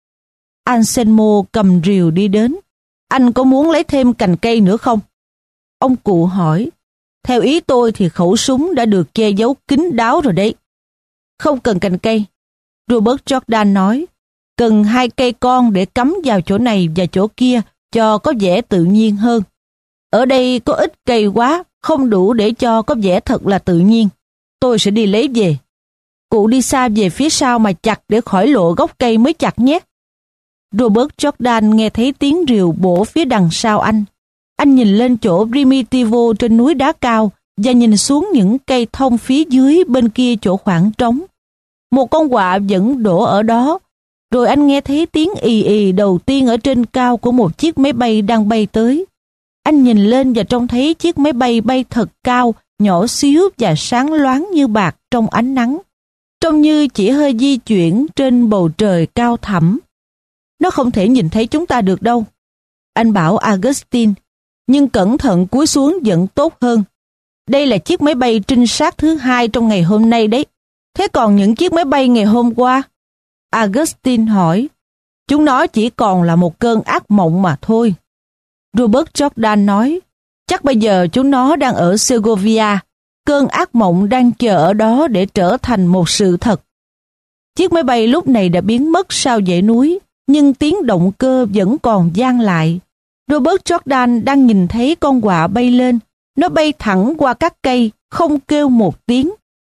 Anselmo cầm rìu đi đến. Anh có muốn lấy thêm cành cây nữa không? Ông cụ hỏi. Theo ý tôi thì khẩu súng đã được che giấu kín đáo rồi đấy. Không cần cành cây. Robert Jordan nói. Cần hai cây con để cắm vào chỗ này và chỗ kia cho có vẻ tự nhiên hơn. Ở đây có ít cây quá, không đủ để cho có vẻ thật là tự nhiên. Tôi sẽ đi lấy về. Cụ đi xa về phía sau mà chặt để khỏi lộ gốc cây mới chặt nhé. Robert Jordan nghe thấy tiếng rìu bổ phía đằng sau anh. Anh nhìn lên chỗ Primitivo trên núi đá cao và nhìn xuống những cây thông phía dưới bên kia chỗ khoảng trống. Một con quạ vẫn đổ ở đó. Rồi anh nghe thấy tiếng ì ì đầu tiên ở trên cao của một chiếc máy bay đang bay tới. Anh nhìn lên và trông thấy chiếc máy bay bay thật cao, nhỏ xíu và sáng loáng như bạc trong ánh nắng. Trông như chỉ hơi di chuyển trên bầu trời cao thẳm. Nó không thể nhìn thấy chúng ta được đâu. Anh bảo Augustine, nhưng cẩn thận cúi xuống vẫn tốt hơn. Đây là chiếc máy bay trinh sát thứ hai trong ngày hôm nay đấy. Thế còn những chiếc máy bay ngày hôm qua? Augustine hỏi. Chúng nó chỉ còn là một cơn ác mộng mà thôi. Robert Jordan nói, chắc bây giờ chúng nó đang ở Segovia. Cơn ác mộng đang chờ ở đó để trở thành một sự thật. Chiếc máy bay lúc này đã biến mất sau dãy núi, nhưng tiếng động cơ vẫn còn vang lại. Robert Jordan đang nhìn thấy con quạ bay lên. Nó bay thẳng qua các cây, không kêu một tiếng.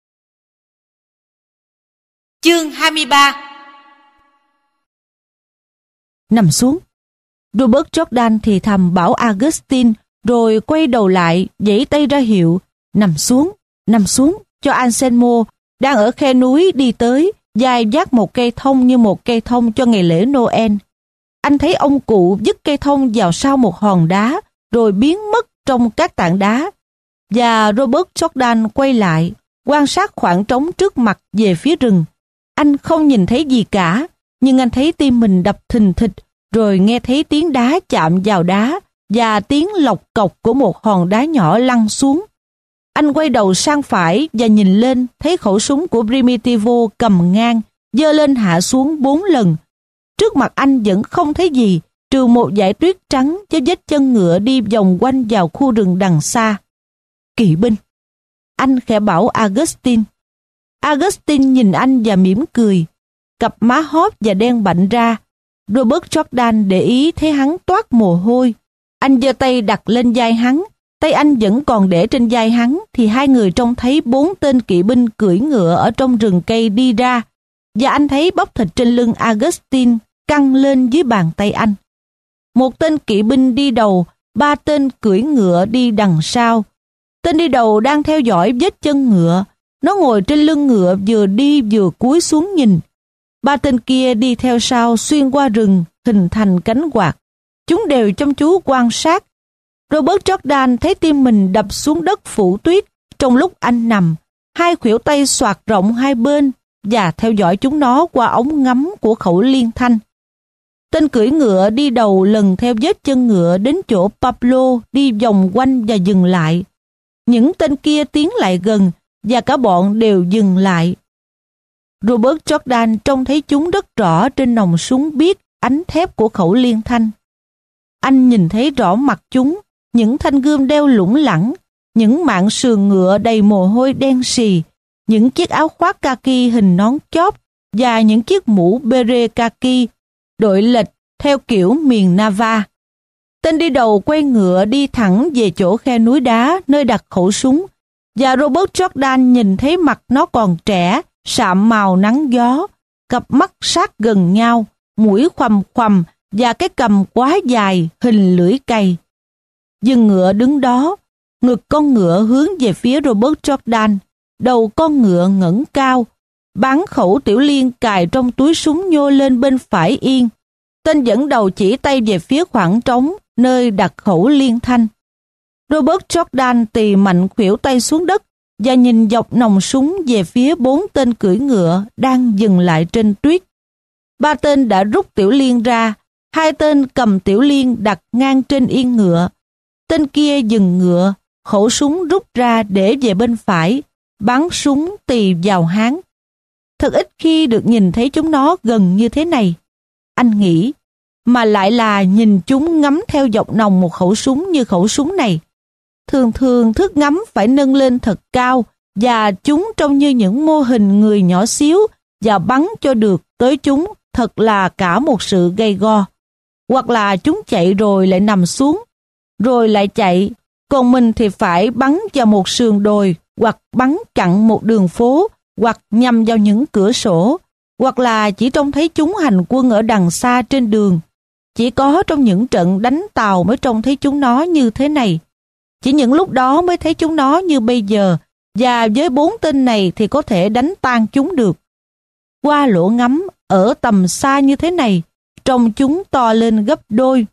Chương hai mươi ba. Nằm xuống. Robert Jordan thì thầm bảo Augustine, rồi quay đầu lại, giãy tay ra hiệu, Nằm xuống, nằm xuống, cho Anselmo đang ở khe núi đi tới, vai vác một cây thông như một cây thông cho ngày lễ Noel. Anh thấy ông cụ vứt cây thông vào sau một hòn đá, rồi biến mất trong các tảng đá. Và Robert Jordan quay lại, quan sát khoảng trống trước mặt về phía rừng. Anh không nhìn thấy gì cả, nhưng anh thấy tim mình đập thình thịch, rồi nghe thấy tiếng đá chạm vào đá và tiếng lộc cọc của một hòn đá nhỏ lăn xuống. Anh quay đầu sang phải và nhìn lên, thấy khẩu súng của Primitivo cầm ngang, giơ lên hạ xuống bốn lần. Trước mặt anh vẫn không thấy gì, trừ một dải tuyết trắng với vết chân ngựa đi vòng quanh vào khu rừng đằng xa. Kỵ binh. Anh khẽ bảo Augustine. Augustine nhìn anh và mỉm cười. Cặp má hóp và đen bạnh ra. Robert Jordan để ý thấy hắn toát mồ hôi. Anh giơ tay đặt lên vai hắn. Tay anh vẫn còn để trên vai hắn, thì hai người trông thấy bốn tên kỵ binh cưỡi ngựa ở trong rừng cây đi ra, và anh thấy bắp thịt trên lưng Augustine căng lên dưới bàn tay anh. Một tên kỵ binh đi đầu, ba tên cưỡi ngựa đi đằng sau. Tên đi đầu đang theo dõi vết chân ngựa. Nó ngồi trên lưng ngựa vừa đi vừa cúi xuống nhìn. Ba tên kia đi theo sau xuyên qua rừng, hình thành cánh quạt. Chúng đều chăm chú quan sát. Robert Jordan thấy tim mình đập xuống đất phủ tuyết trong lúc anh nằm, hai khuỷu tay xoạc rộng hai bên và theo dõi chúng nó qua ống ngắm của khẩu liên thanh. Tên cưỡi ngựa đi đầu lần theo vết chân ngựa đến chỗ Pablo đi vòng quanh và dừng lại. Những tên kia tiến lại gần và cả bọn đều dừng lại. Robert Jordan trông thấy chúng rất rõ trên nòng súng biếc ánh thép của khẩu liên thanh. Anh nhìn thấy rõ mặt chúng, những thanh gươm đeo lủng lẳng, những mạn sườn ngựa đầy mồ hôi đen sì, những chiếc áo khoác kaki hình nón chóp và những chiếc mũ beret kaki đội lệch theo kiểu miền Nava. Tên đi đầu quay ngựa đi thẳng về chỗ khe núi đá nơi đặt khẩu súng, và Robert Jordan nhìn thấy mặt nó còn trẻ, sạm màu nắng gió, cặp mắt sát gần nhau, mũi khoằm khoằm và cái cằm quá dài hình lưỡi cày. Dừng ngựa đứng đó, ngực con ngựa hướng về phía Robert Jordan, đầu con ngựa ngẩng cao, bắn khẩu tiểu liên cài trong túi súng nhô lên bên phải yên. Tên dẫn đầu chỉ tay về phía khoảng trống nơi đặt khẩu liên thanh. Robert Jordan tì mạnh khuỷu tay xuống đất và nhìn dọc nòng súng về phía bốn tên cưỡi ngựa đang dừng lại trên tuyết. Ba tên đã rút tiểu liên ra, hai tên cầm tiểu liên đặt ngang trên yên ngựa. Tên kia dừng ngựa, khẩu súng rút ra để về bên phải, bắn súng tì vào háng. Thật ít khi được nhìn thấy chúng nó gần như thế này, anh nghĩ, mà lại là nhìn chúng ngắm theo dọc nòng một khẩu súng như khẩu súng này. Thường thường thước ngắm phải nâng lên thật cao và chúng trông như những mô hình người nhỏ xíu, và bắn cho được tới chúng thật là cả một sự gay go. Hoặc là chúng chạy rồi lại nằm xuống, rồi lại chạy, còn mình thì phải bắn vào một sườn đồi, hoặc bắn chặn một đường phố, hoặc nhằm vào những cửa sổ, hoặc là chỉ trông thấy chúng hành quân ở đằng xa trên đường. Chỉ có trong những trận đánh tàu mới trông thấy chúng nó như thế này. Chỉ những lúc đó mới thấy chúng nó như bây giờ, và với bốn tên này thì có thể đánh tan chúng được. Qua lỗ ngắm ở tầm xa như thế này, trông chúng to lên gấp đôi.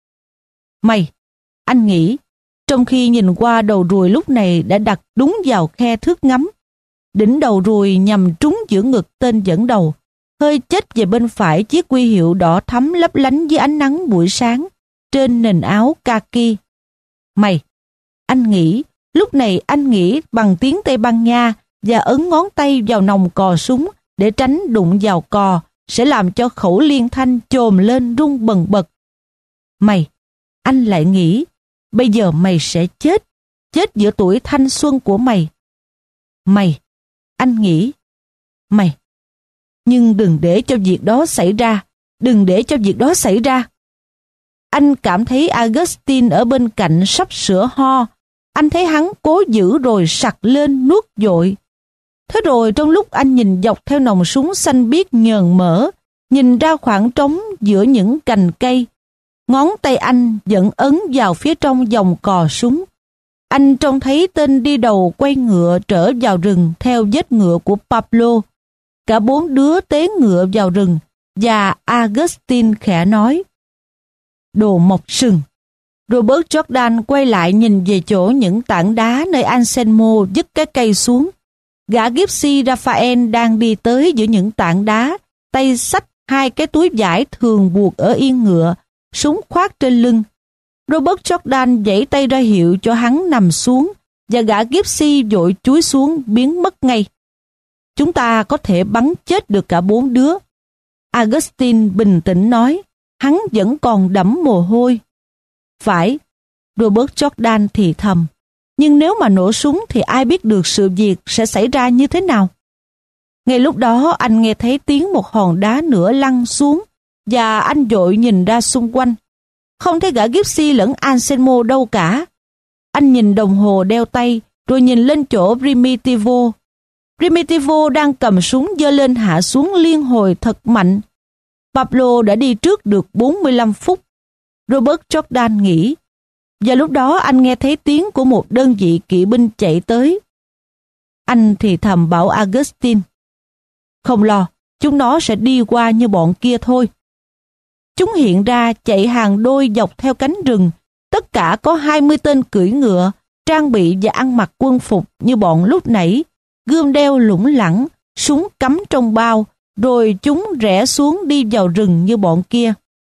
Mày, anh nghĩ, trong khi nhìn qua đầu ruồi lúc này đã đặt đúng vào khe thước ngắm. Đỉnh đầu ruồi nhằm trúng giữa ngực tên dẫn đầu, hơi chếch về bên phải chiếc huy hiệu đỏ thắm lấp lánh dưới ánh nắng buổi sáng trên nền áo kaki. Mày, anh nghĩ, lúc này anh nghĩ bằng tiếng Tây Ban Nha và ấn ngón tay vào nòng cò súng để tránh đụng vào cò, sẽ làm cho khẩu liên thanh chồm lên rung bần bật. Mày, anh lại nghĩ, bây giờ mày sẽ chết, chết giữa tuổi thanh xuân của mày. Mày, anh nghĩ, mày, nhưng đừng để cho việc đó xảy ra, đừng để cho việc đó xảy ra. Anh cảm thấy Augustine ở bên cạnh sắp sửa ho. Anh thấy hắn cố giữ rồi sặc lên nuốt dội. Thế rồi trong lúc anh nhìn dọc theo nòng súng xanh biếc nhờn mỡ, nhìn ra khoảng trống giữa những cành cây, ngón tay anh vẫn ấn vào phía trong vòng cò súng. Anh trông thấy tên đi đầu quay ngựa trở vào rừng theo vết ngựa của Pablo. Cả bốn đứa tế ngựa vào rừng, và Augustine khẽ nói: "Đồ mọc sừng." Robert Jordan quay lại nhìn về chỗ những tảng đá nơi Anselmo vứt cái cây xuống. Gã Gypsy Raphael đang đi tới giữa những tảng đá, tay xách hai cái túi vải thường buộc ở yên ngựa, súng khoác trên lưng. Robert Jordan giãy tay ra hiệu cho hắn nằm xuống, và gã Gypsy vội chúi xuống biến mất ngay. "Chúng ta có thể bắn chết được cả bốn đứa," Augustine bình tĩnh nói. Hắn vẫn còn đẫm mồ hôi. "Phải," Robert Jordan thì thầm. "Nhưng nếu mà nổ súng thì ai biết được sự việc sẽ xảy ra như thế nào?" Ngay lúc đó anh nghe thấy tiếng một hòn đá nữa lăn xuống, và anh vội nhìn ra xung quanh. Không thấy gã Gypsy lẫn Anselmo đâu cả. Anh nhìn đồng hồ đeo tay, rồi nhìn lên chỗ Primitivo. Primitivo đang cầm súng giơ lên hạ xuống liên hồi thật mạnh. Pablo đã đi trước được bốn mươi lăm phút. Robert Jordan nghĩ. Và lúc đó anh nghe thấy tiếng của một đơn vị kỵ binh chạy tới. Anh thì thầm bảo Augustine: "Không lo, chúng nó sẽ đi qua như bọn kia thôi." Chúng hiện ra chạy hàng đôi dọc theo cánh rừng. Tất cả có hai mươi tên cưỡi ngựa, trang bị và ăn mặc quân phục như bọn lúc nãy, gươm đeo lủng lẳng, súng cắm trong bao, rồi chúng rẽ xuống đi vào rừng như bọn kia.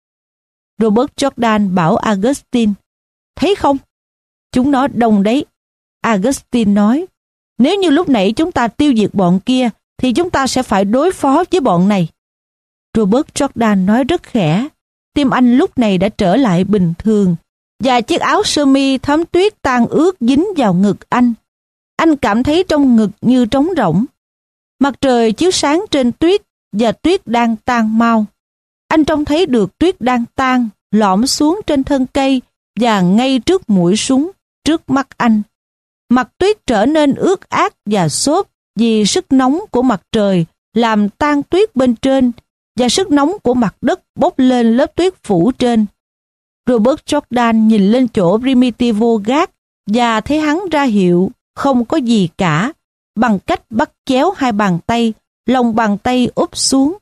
Robert Jordan bảo Augustine: "Thấy không? Chúng nó đông đấy." Augustine nói: "Nếu như lúc nãy chúng ta tiêu diệt bọn kia, thì chúng ta sẽ phải đối phó với bọn này." Robert Jordan nói rất khẽ. Tim anh lúc này đã trở lại bình thường, và chiếc áo sơ mi thấm tuyết tan ướt dính vào ngực anh. Anh cảm thấy trong ngực như trống rỗng. Mặt trời chiếu sáng trên tuyết, và tuyết đang tan mau. Anh trông thấy được tuyết đang tan, lõm xuống trên thân cây và ngay trước mũi súng, trước mắt anh. Mặt tuyết trở nên ướt át và xốp vì sức nóng của mặt trời làm tan tuyết bên trên, và sức nóng của mặt đất bốc lên lớp tuyết phủ trên. Robert Jordan nhìn lên chỗ Primitivo gác và thấy hắn ra hiệu không có gì cả, bằng cách bắt chéo hai bàn tay, lòng bàn tay úp xuống.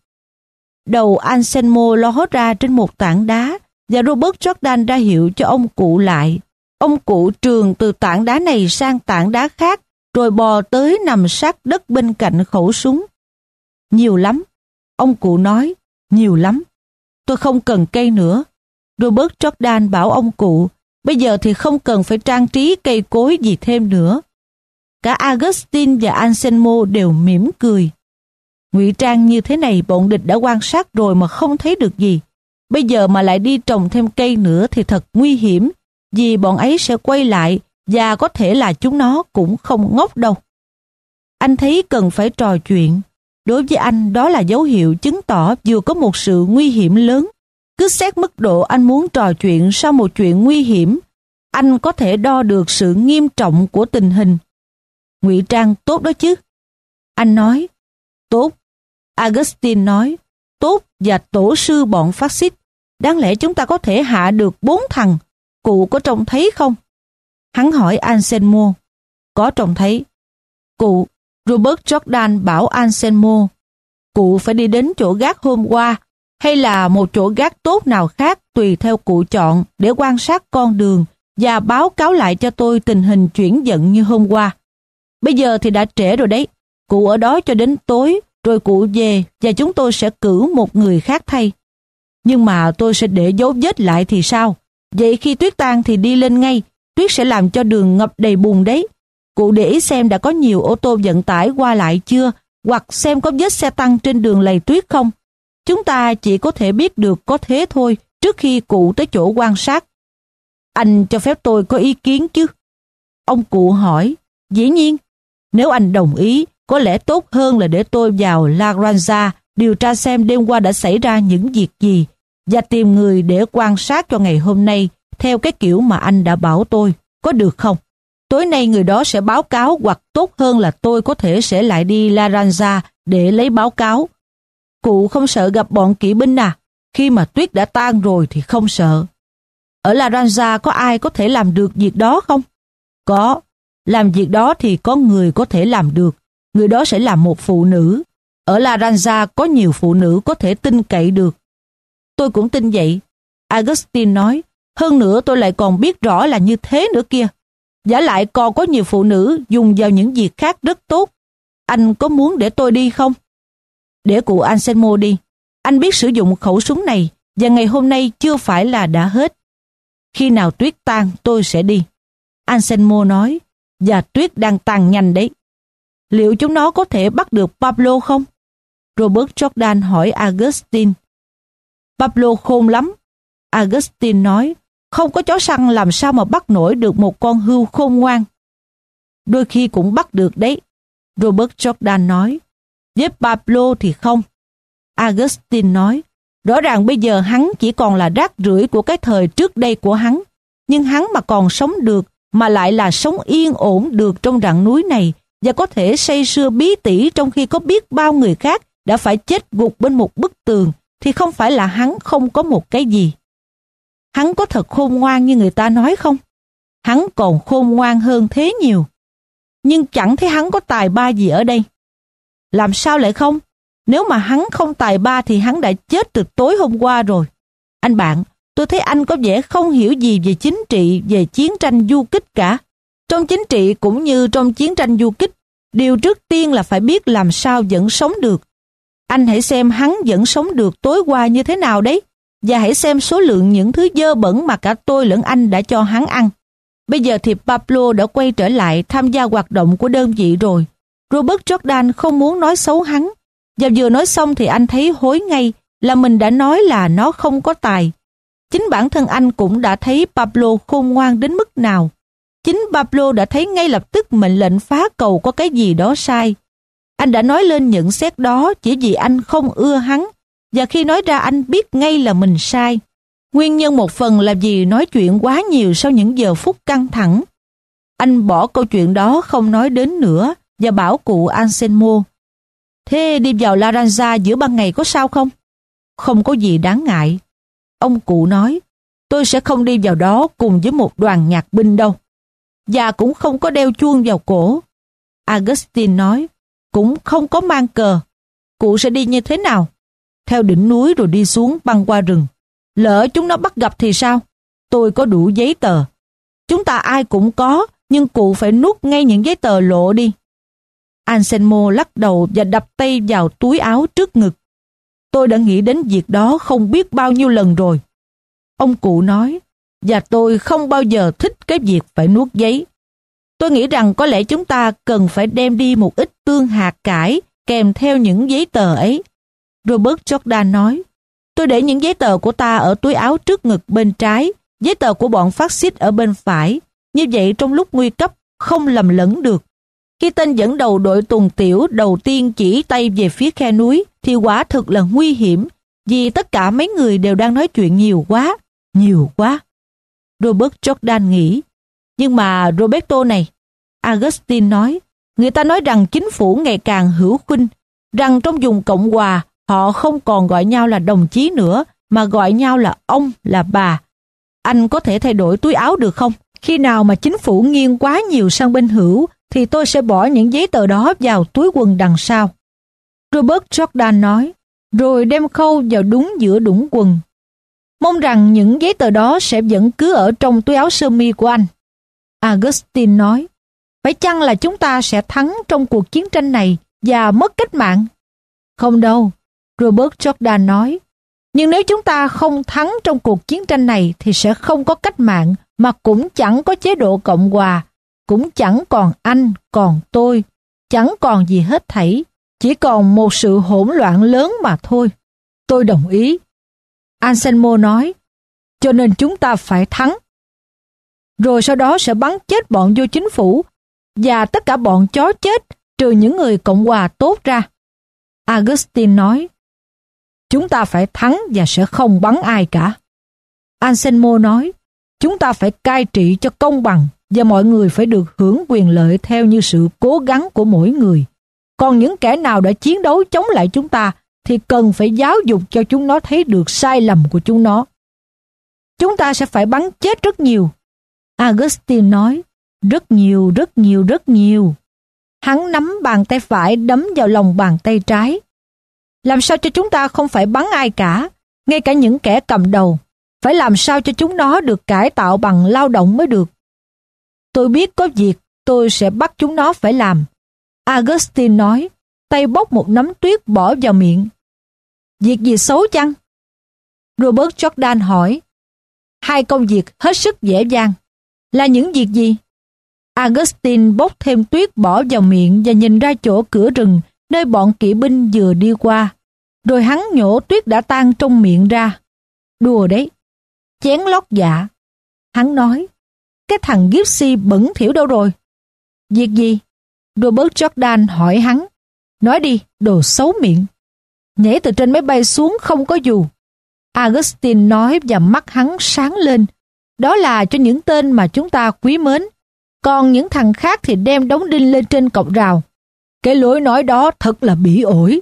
Đầu Anselmo ló ra trên một tảng đá, và Robert Jordan ra hiệu cho ông cụ lại. Ông cụ trườn từ tảng đá này sang tảng đá khác, rồi bò tới nằm sát đất bên cạnh khẩu súng. "Nhiều lắm," ông cụ nói, "nhiều lắm. Tôi không cần cây nữa." Robert Jordan bảo ông cụ: "Bây giờ thì không cần phải trang trí cây cối gì thêm nữa." Cả Augustine và Anselmo đều mỉm cười. Ngụy trang như thế này bọn địch đã quan sát rồi mà không thấy được gì. Bây giờ mà lại đi trồng thêm cây nữa thì thật nguy hiểm, vì bọn ấy sẽ quay lại, và có thể là chúng nó cũng không ngốc đâu. Anh thấy cần phải trò chuyện. Đối với anh, đó là dấu hiệu chứng tỏ vừa có một sự nguy hiểm lớn. Cứ xét mức độ anh muốn trò chuyện sau một chuyện nguy hiểm, anh có thể đo được sự nghiêm trọng của tình hình. Ngụy trang tốt đó chứ? Anh nói. Tốt. Augustine nói. Tốt và tổ sư bọn phát xít. Đáng lẽ chúng ta có thể hạ được bốn thằng. Cụ có trông thấy không? Hắn hỏi Anselmo. Có trông thấy. Cụ, Robert Jordan bảo Anselmo. Cụ phải đi đến chỗ gác hôm qua, hay là một chỗ gác tốt nào khác tùy theo cụ chọn, để quan sát con đường và báo cáo lại cho tôi tình hình chuyển dẫn như hôm qua. Bây giờ thì đã trễ rồi đấy. Cụ ở đó cho đến tối, rồi cụ về và chúng tôi sẽ cử một người khác thay. Nhưng mà tôi sẽ để dấu vết lại thì sao? Vậy khi tuyết tan thì đi lên ngay, tuyết sẽ làm cho đường ngập đầy bùn đấy. Cụ để ý xem đã có nhiều ô tô vận tải qua lại chưa, hoặc xem có vết xe tăng trên đường lầy tuyết không. Chúng ta chỉ có thể biết được có thế thôi trước khi cụ tới chỗ quan sát. Anh cho phép tôi có ý kiến chứ? Ông cụ hỏi. Dĩ nhiên. Nếu anh đồng ý, có lẽ tốt hơn là để tôi vào La Granja điều tra xem đêm qua đã xảy ra những việc gì và tìm người để quan sát cho ngày hôm nay theo cái kiểu mà anh đã bảo tôi. Có được không? Tối nay người đó sẽ báo cáo, hoặc tốt hơn là tôi có thể sẽ lại đi La Granja để lấy báo cáo. Cụ không sợ gặp bọn kỵ binh à? Khi mà tuyết đã tan rồi thì không sợ. Ở La Granja có ai có thể làm được việc đó không? Có, làm việc đó thì có người có thể làm được. Người đó sẽ là một phụ nữ. Ở Laranja có nhiều phụ nữ có thể tin cậy được. Tôi cũng tin vậy, Augustine nói. Hơn nữa tôi lại còn biết rõ là như thế nữa kia. Vả lại còn có nhiều phụ nữ dùng vào những việc khác rất tốt. Anh có muốn để tôi đi không? Để cụ Anselmo đi. Anh biết sử dụng khẩu súng này và ngày hôm nay chưa phải là đã hết. Khi nào tuyết tan tôi sẽ đi, Anselmo nói. Và tuyết đang tan nhanh đấy. Liệu chúng nó có thể bắt được Pablo không? Robert Jordan hỏi Augustine. Pablo khôn lắm, Augustine nói. Không có chó săn làm sao mà bắt nổi được một con hươu khôn ngoan. Đôi khi cũng bắt được đấy, Robert Jordan nói. Với Pablo thì không, Augustine nói. Rõ ràng bây giờ hắn chỉ còn là rác rưởi của cái thời trước đây của hắn. Nhưng hắn mà còn sống được, mà lại là sống yên ổn được trong rặng núi này, và có thể say sưa bí tỉ trong khi có biết bao người khác đã phải chết gục bên một bức tường, thì không phải là hắn không có một cái gì. Hắn có thật khôn ngoan như người ta nói không? Hắn còn khôn ngoan hơn thế nhiều. Nhưng chẳng thấy hắn có tài ba gì ở đây. Làm sao lại không? Nếu mà hắn không tài ba thì hắn đã chết từ tối hôm qua rồi. Anh bạn, tôi thấy anh có vẻ không hiểu gì về chính trị, về chiến tranh du kích cả. Trong chính trị cũng như trong chiến tranh du kích, điều trước tiên là phải biết làm sao vẫn sống được. Anh hãy xem hắn vẫn sống được tối qua như thế nào đấy, và hãy xem số lượng những thứ dơ bẩn mà cả tôi lẫn anh đã cho hắn ăn. Bây giờ thì Pablo đã quay trở lại tham gia hoạt động của đơn vị rồi. Robert Jordan không muốn nói xấu hắn, và vừa nói xong thì anh thấy hối ngay là mình đã nói là nó không có tài. Chính bản thân anh cũng đã thấy Pablo khôn ngoan đến mức nào. Chính Pablo đã thấy ngay lập tức mệnh lệnh phá cầu có cái gì đó sai. Anh đã nói lên nhận xét đó chỉ vì anh không ưa hắn, và khi nói ra anh biết ngay là mình sai. Nguyên nhân một phần là vì nói chuyện quá nhiều sau những giờ phút căng thẳng. Anh bỏ câu chuyện đó không nói đến nữa và bảo cụ Anselmo. Thế đi vào Laranja giữa ban ngày có sao không? Không có gì đáng ngại. Ông cụ nói, tôi sẽ không đi vào đó cùng với một đoàn nhạc binh đâu. Và cũng không có đeo chuông vào cổ. Augustine nói, cũng không có mang cờ. Cụ sẽ đi như thế nào? Theo đỉnh núi rồi đi xuống băng qua rừng. Lỡ chúng nó bắt gặp thì sao? Tôi có đủ giấy tờ. Chúng ta ai cũng có, nhưng cụ phải nuốt ngay những giấy tờ lộ đi. Anselmo lắc đầu và đập tay vào túi áo trước ngực. Tôi đã nghĩ đến việc đó không biết bao nhiêu lần rồi. Ông cụ nói, và tôi không bao giờ thích cái việc phải nuốt giấy. Tôi nghĩ rằng có lẽ chúng ta cần phải đem đi một ít tương hạt cải kèm theo những giấy tờ ấy. Robert Jordan nói, tôi để những giấy tờ của ta ở túi áo trước ngực bên trái, giấy tờ của bọn phát xít ở bên phải. Như vậy trong lúc nguy cấp không lầm lẫn được. Khi tên dẫn đầu đội tuần tiểu đầu tiên chỉ tay về phía khe núi thì quả thực là nguy hiểm, vì tất cả mấy người đều đang nói chuyện nhiều quá, nhiều quá. Robert Jordan nghĩ, nhưng mà Roberto này, Augustine nói, người ta nói rằng chính phủ ngày càng hữu khuynh, rằng trong vùng Cộng hòa họ không còn gọi nhau là đồng chí nữa, mà gọi nhau là ông, là bà. Anh có thể thay đổi túi áo được không? Khi nào mà chính phủ nghiêng quá nhiều sang bên hữu, thì tôi sẽ bỏ những giấy tờ đó vào túi quần đằng sau. Robert Jordan nói, rồi đem khâu vào đúng giữa đũng quần. Mong rằng những giấy tờ đó sẽ vẫn cứ ở trong túi áo sơ mi của anh. Augustine nói, phải chăng là chúng ta sẽ thắng trong cuộc chiến tranh này và mất cách mạng? Không đâu, Robert Jordan nói, nhưng nếu chúng ta không thắng trong cuộc chiến tranh này thì sẽ không có cách mạng, mà cũng chẳng có chế độ Cộng hòa, cũng chẳng còn anh, còn tôi, chẳng còn gì hết thảy, chỉ còn một sự hỗn loạn lớn mà thôi. Tôi đồng ý. Anselmo nói, cho nên chúng ta phải thắng. Rồi sau đó sẽ bắn chết bọn vô chính phủ và tất cả bọn chó chết trừ những người Cộng hòa tốt ra. Augustine nói, chúng ta phải thắng và sẽ không bắn ai cả. Anselmo nói, chúng ta phải cai trị cho công bằng và mọi người phải được hưởng quyền lợi theo như sự cố gắng của mỗi người. Còn những kẻ nào đã chiến đấu chống lại chúng ta thì cần phải giáo dục cho chúng nó thấy được sai lầm của chúng nó. Chúng ta sẽ phải bắn chết rất nhiều. Augustine nói, Rất nhiều, rất nhiều, rất nhiều. Hắn nắm bàn tay phải đấm vào lòng bàn tay trái. Làm sao cho chúng ta không phải bắn ai cả, ngay cả những kẻ cầm đầu. Phải làm sao cho chúng nó được cải tạo bằng lao động mới được. Tôi biết có việc tôi sẽ bắt chúng nó phải làm. Augustine nói, tay bốc một nắm tuyết bỏ vào miệng. Việc gì xấu chăng? Robert Jordan hỏi. Hai công việc hết sức dễ dàng. Là những việc gì? Augustine bốc thêm tuyết bỏ vào miệng và nhìn ra chỗ cửa rừng nơi bọn kỵ binh vừa đi qua. Rồi hắn nhổ tuyết đã tan trong miệng ra. Đùa đấy. Chén lót dạ. Hắn nói, cái thằng Gypsy bẩn thỉu đâu rồi? Việc gì? Robert Jordan hỏi hắn. Nói đi, đồ xấu miệng. Nhảy từ trên máy bay xuống không có dù. Augustine nói và mắt hắn sáng lên. Đó là cho những tên mà chúng ta quý mến. Còn những thằng khác thì đem đóng đinh lên trên cọc rào. Cái lối nói đó thật là bỉ ổi.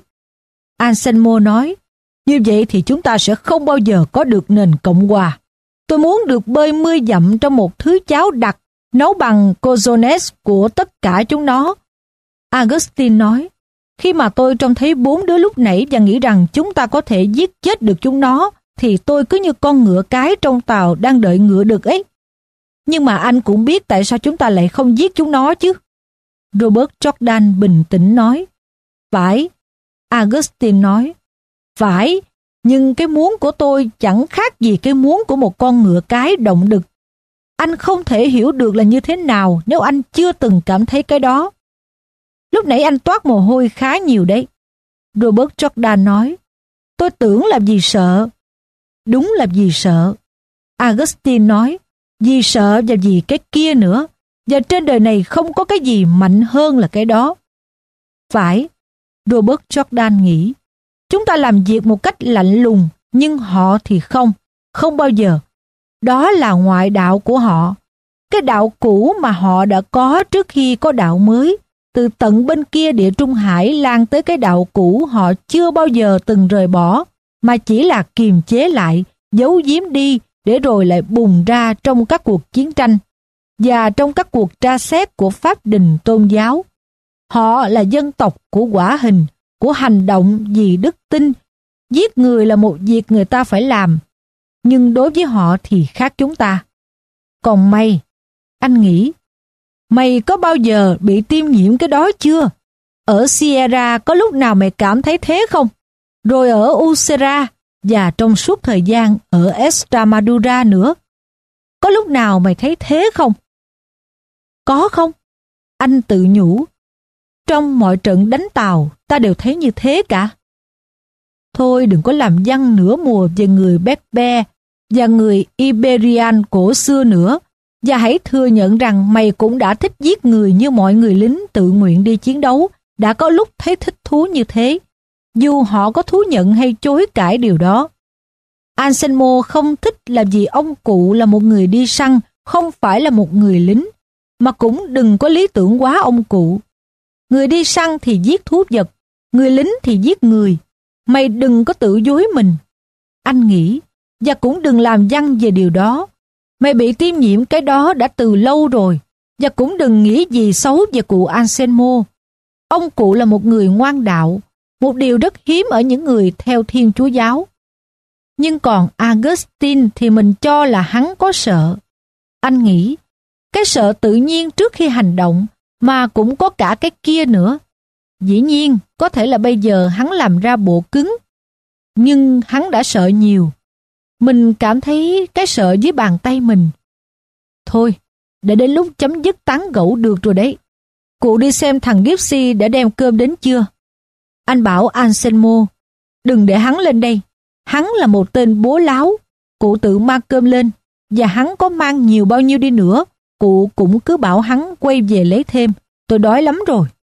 Anselmo nói, như vậy thì chúng ta sẽ không bao giờ có được nền Cộng hòa. Tôi muốn được bơi mươi dặm trong một thứ cháo đặc nấu bằng cojones của tất cả chúng nó. Augustine nói, khi mà tôi trông thấy bốn đứa lúc nãy và nghĩ rằng chúng ta có thể giết chết được chúng nó, thì tôi cứ như con ngựa cái trong tàu đang đợi ngựa đực ấy. Nhưng mà anh cũng biết tại sao chúng ta lại không giết chúng nó chứ. Robert Jordan bình tĩnh nói. Phải. Augustine nói. Phải, nhưng cái muốn của tôi chẳng khác gì cái muốn của một con ngựa cái động đực. Anh không thể hiểu được là như thế nào nếu anh chưa từng cảm thấy cái đó. Lúc nãy anh toát mồ hôi khá nhiều đấy. Robert Jordan nói. Tôi tưởng là vì sợ. Đúng là vì sợ. Augustine nói. Vì sợ và vì cái kia nữa. Và trên đời này không có cái gì mạnh hơn là cái đó. Phải. Robert Jordan nghĩ. Chúng ta làm việc một cách lạnh lùng, nhưng họ thì không. Không bao giờ. Đó là ngoại đạo của họ. Cái đạo cũ mà họ đã có trước khi có đạo mới. Từ tận bên kia địa Trung Hải lan tới cái đạo cũ họ chưa bao giờ từng rời bỏ, mà chỉ là kiềm chế lại, giấu giếm đi để rồi lại bùng ra trong các cuộc chiến tranh và trong các cuộc tra xét của pháp đình tôn giáo. Họ là dân tộc của quả hình, của hành động vì đức tin. Giết người là một việc người ta phải làm, nhưng đối với họ thì khác chúng ta. Còn mày, anh nghĩ, mày có bao giờ bị tiêm nhiễm cái đó chưa? Ở Sierra có lúc nào mày cảm thấy thế không? Rồi ở Usera và trong suốt thời gian ở Extremadura nữa. Có lúc nào mày thấy thế không? Có không? Anh tự nhủ. Trong mọi trận đánh Tàu, ta đều thấy như thế cả. Thôi đừng có làm văn nửa mùa về người Berber và người Iberian cổ xưa nữa. Và hãy thừa nhận rằng mày cũng đã thích giết người như mọi người lính tự nguyện đi chiến đấu, đã có lúc thấy thích thú như thế, dù họ có thú nhận hay chối cãi điều đó. Anselmo không thích là vì ông cụ là một người đi săn, không phải là một người lính, mà cũng đừng có lý tưởng quá ông cụ. Người đi săn thì giết thú vật, người lính thì giết người. Mày đừng có tự dối mình. Anh nghĩ, và cũng đừng làm văn về điều đó. Mày bị tiêm nhiễm cái đó đã từ lâu rồi, và cũng đừng nghĩ gì xấu về cụ Anselmo. Ông cụ là một người ngoan đạo, một điều rất hiếm ở những người theo Thiên Chúa giáo. Nhưng còn Augustine thì mình cho là hắn có sợ. Anh nghĩ, cái sợ tự nhiên trước khi hành động, mà cũng có cả cái kia nữa. Dĩ nhiên, có thể là bây giờ hắn làm ra bộ cứng, nhưng hắn đã sợ nhiều. Mình cảm thấy cái sợ dưới bàn tay mình. Thôi, để đến lúc chấm dứt tán gẫu được rồi đấy. Cụ đi xem thằng Gypsy đã đem cơm đến chưa? Anh bảo Anselmo, đừng để hắn lên đây. Hắn là một tên bố láo. Cụ tự mang cơm lên, và hắn có mang nhiều bao nhiêu đi nữa, cụ cũng cứ bảo hắn quay về lấy thêm. Tôi đói lắm rồi.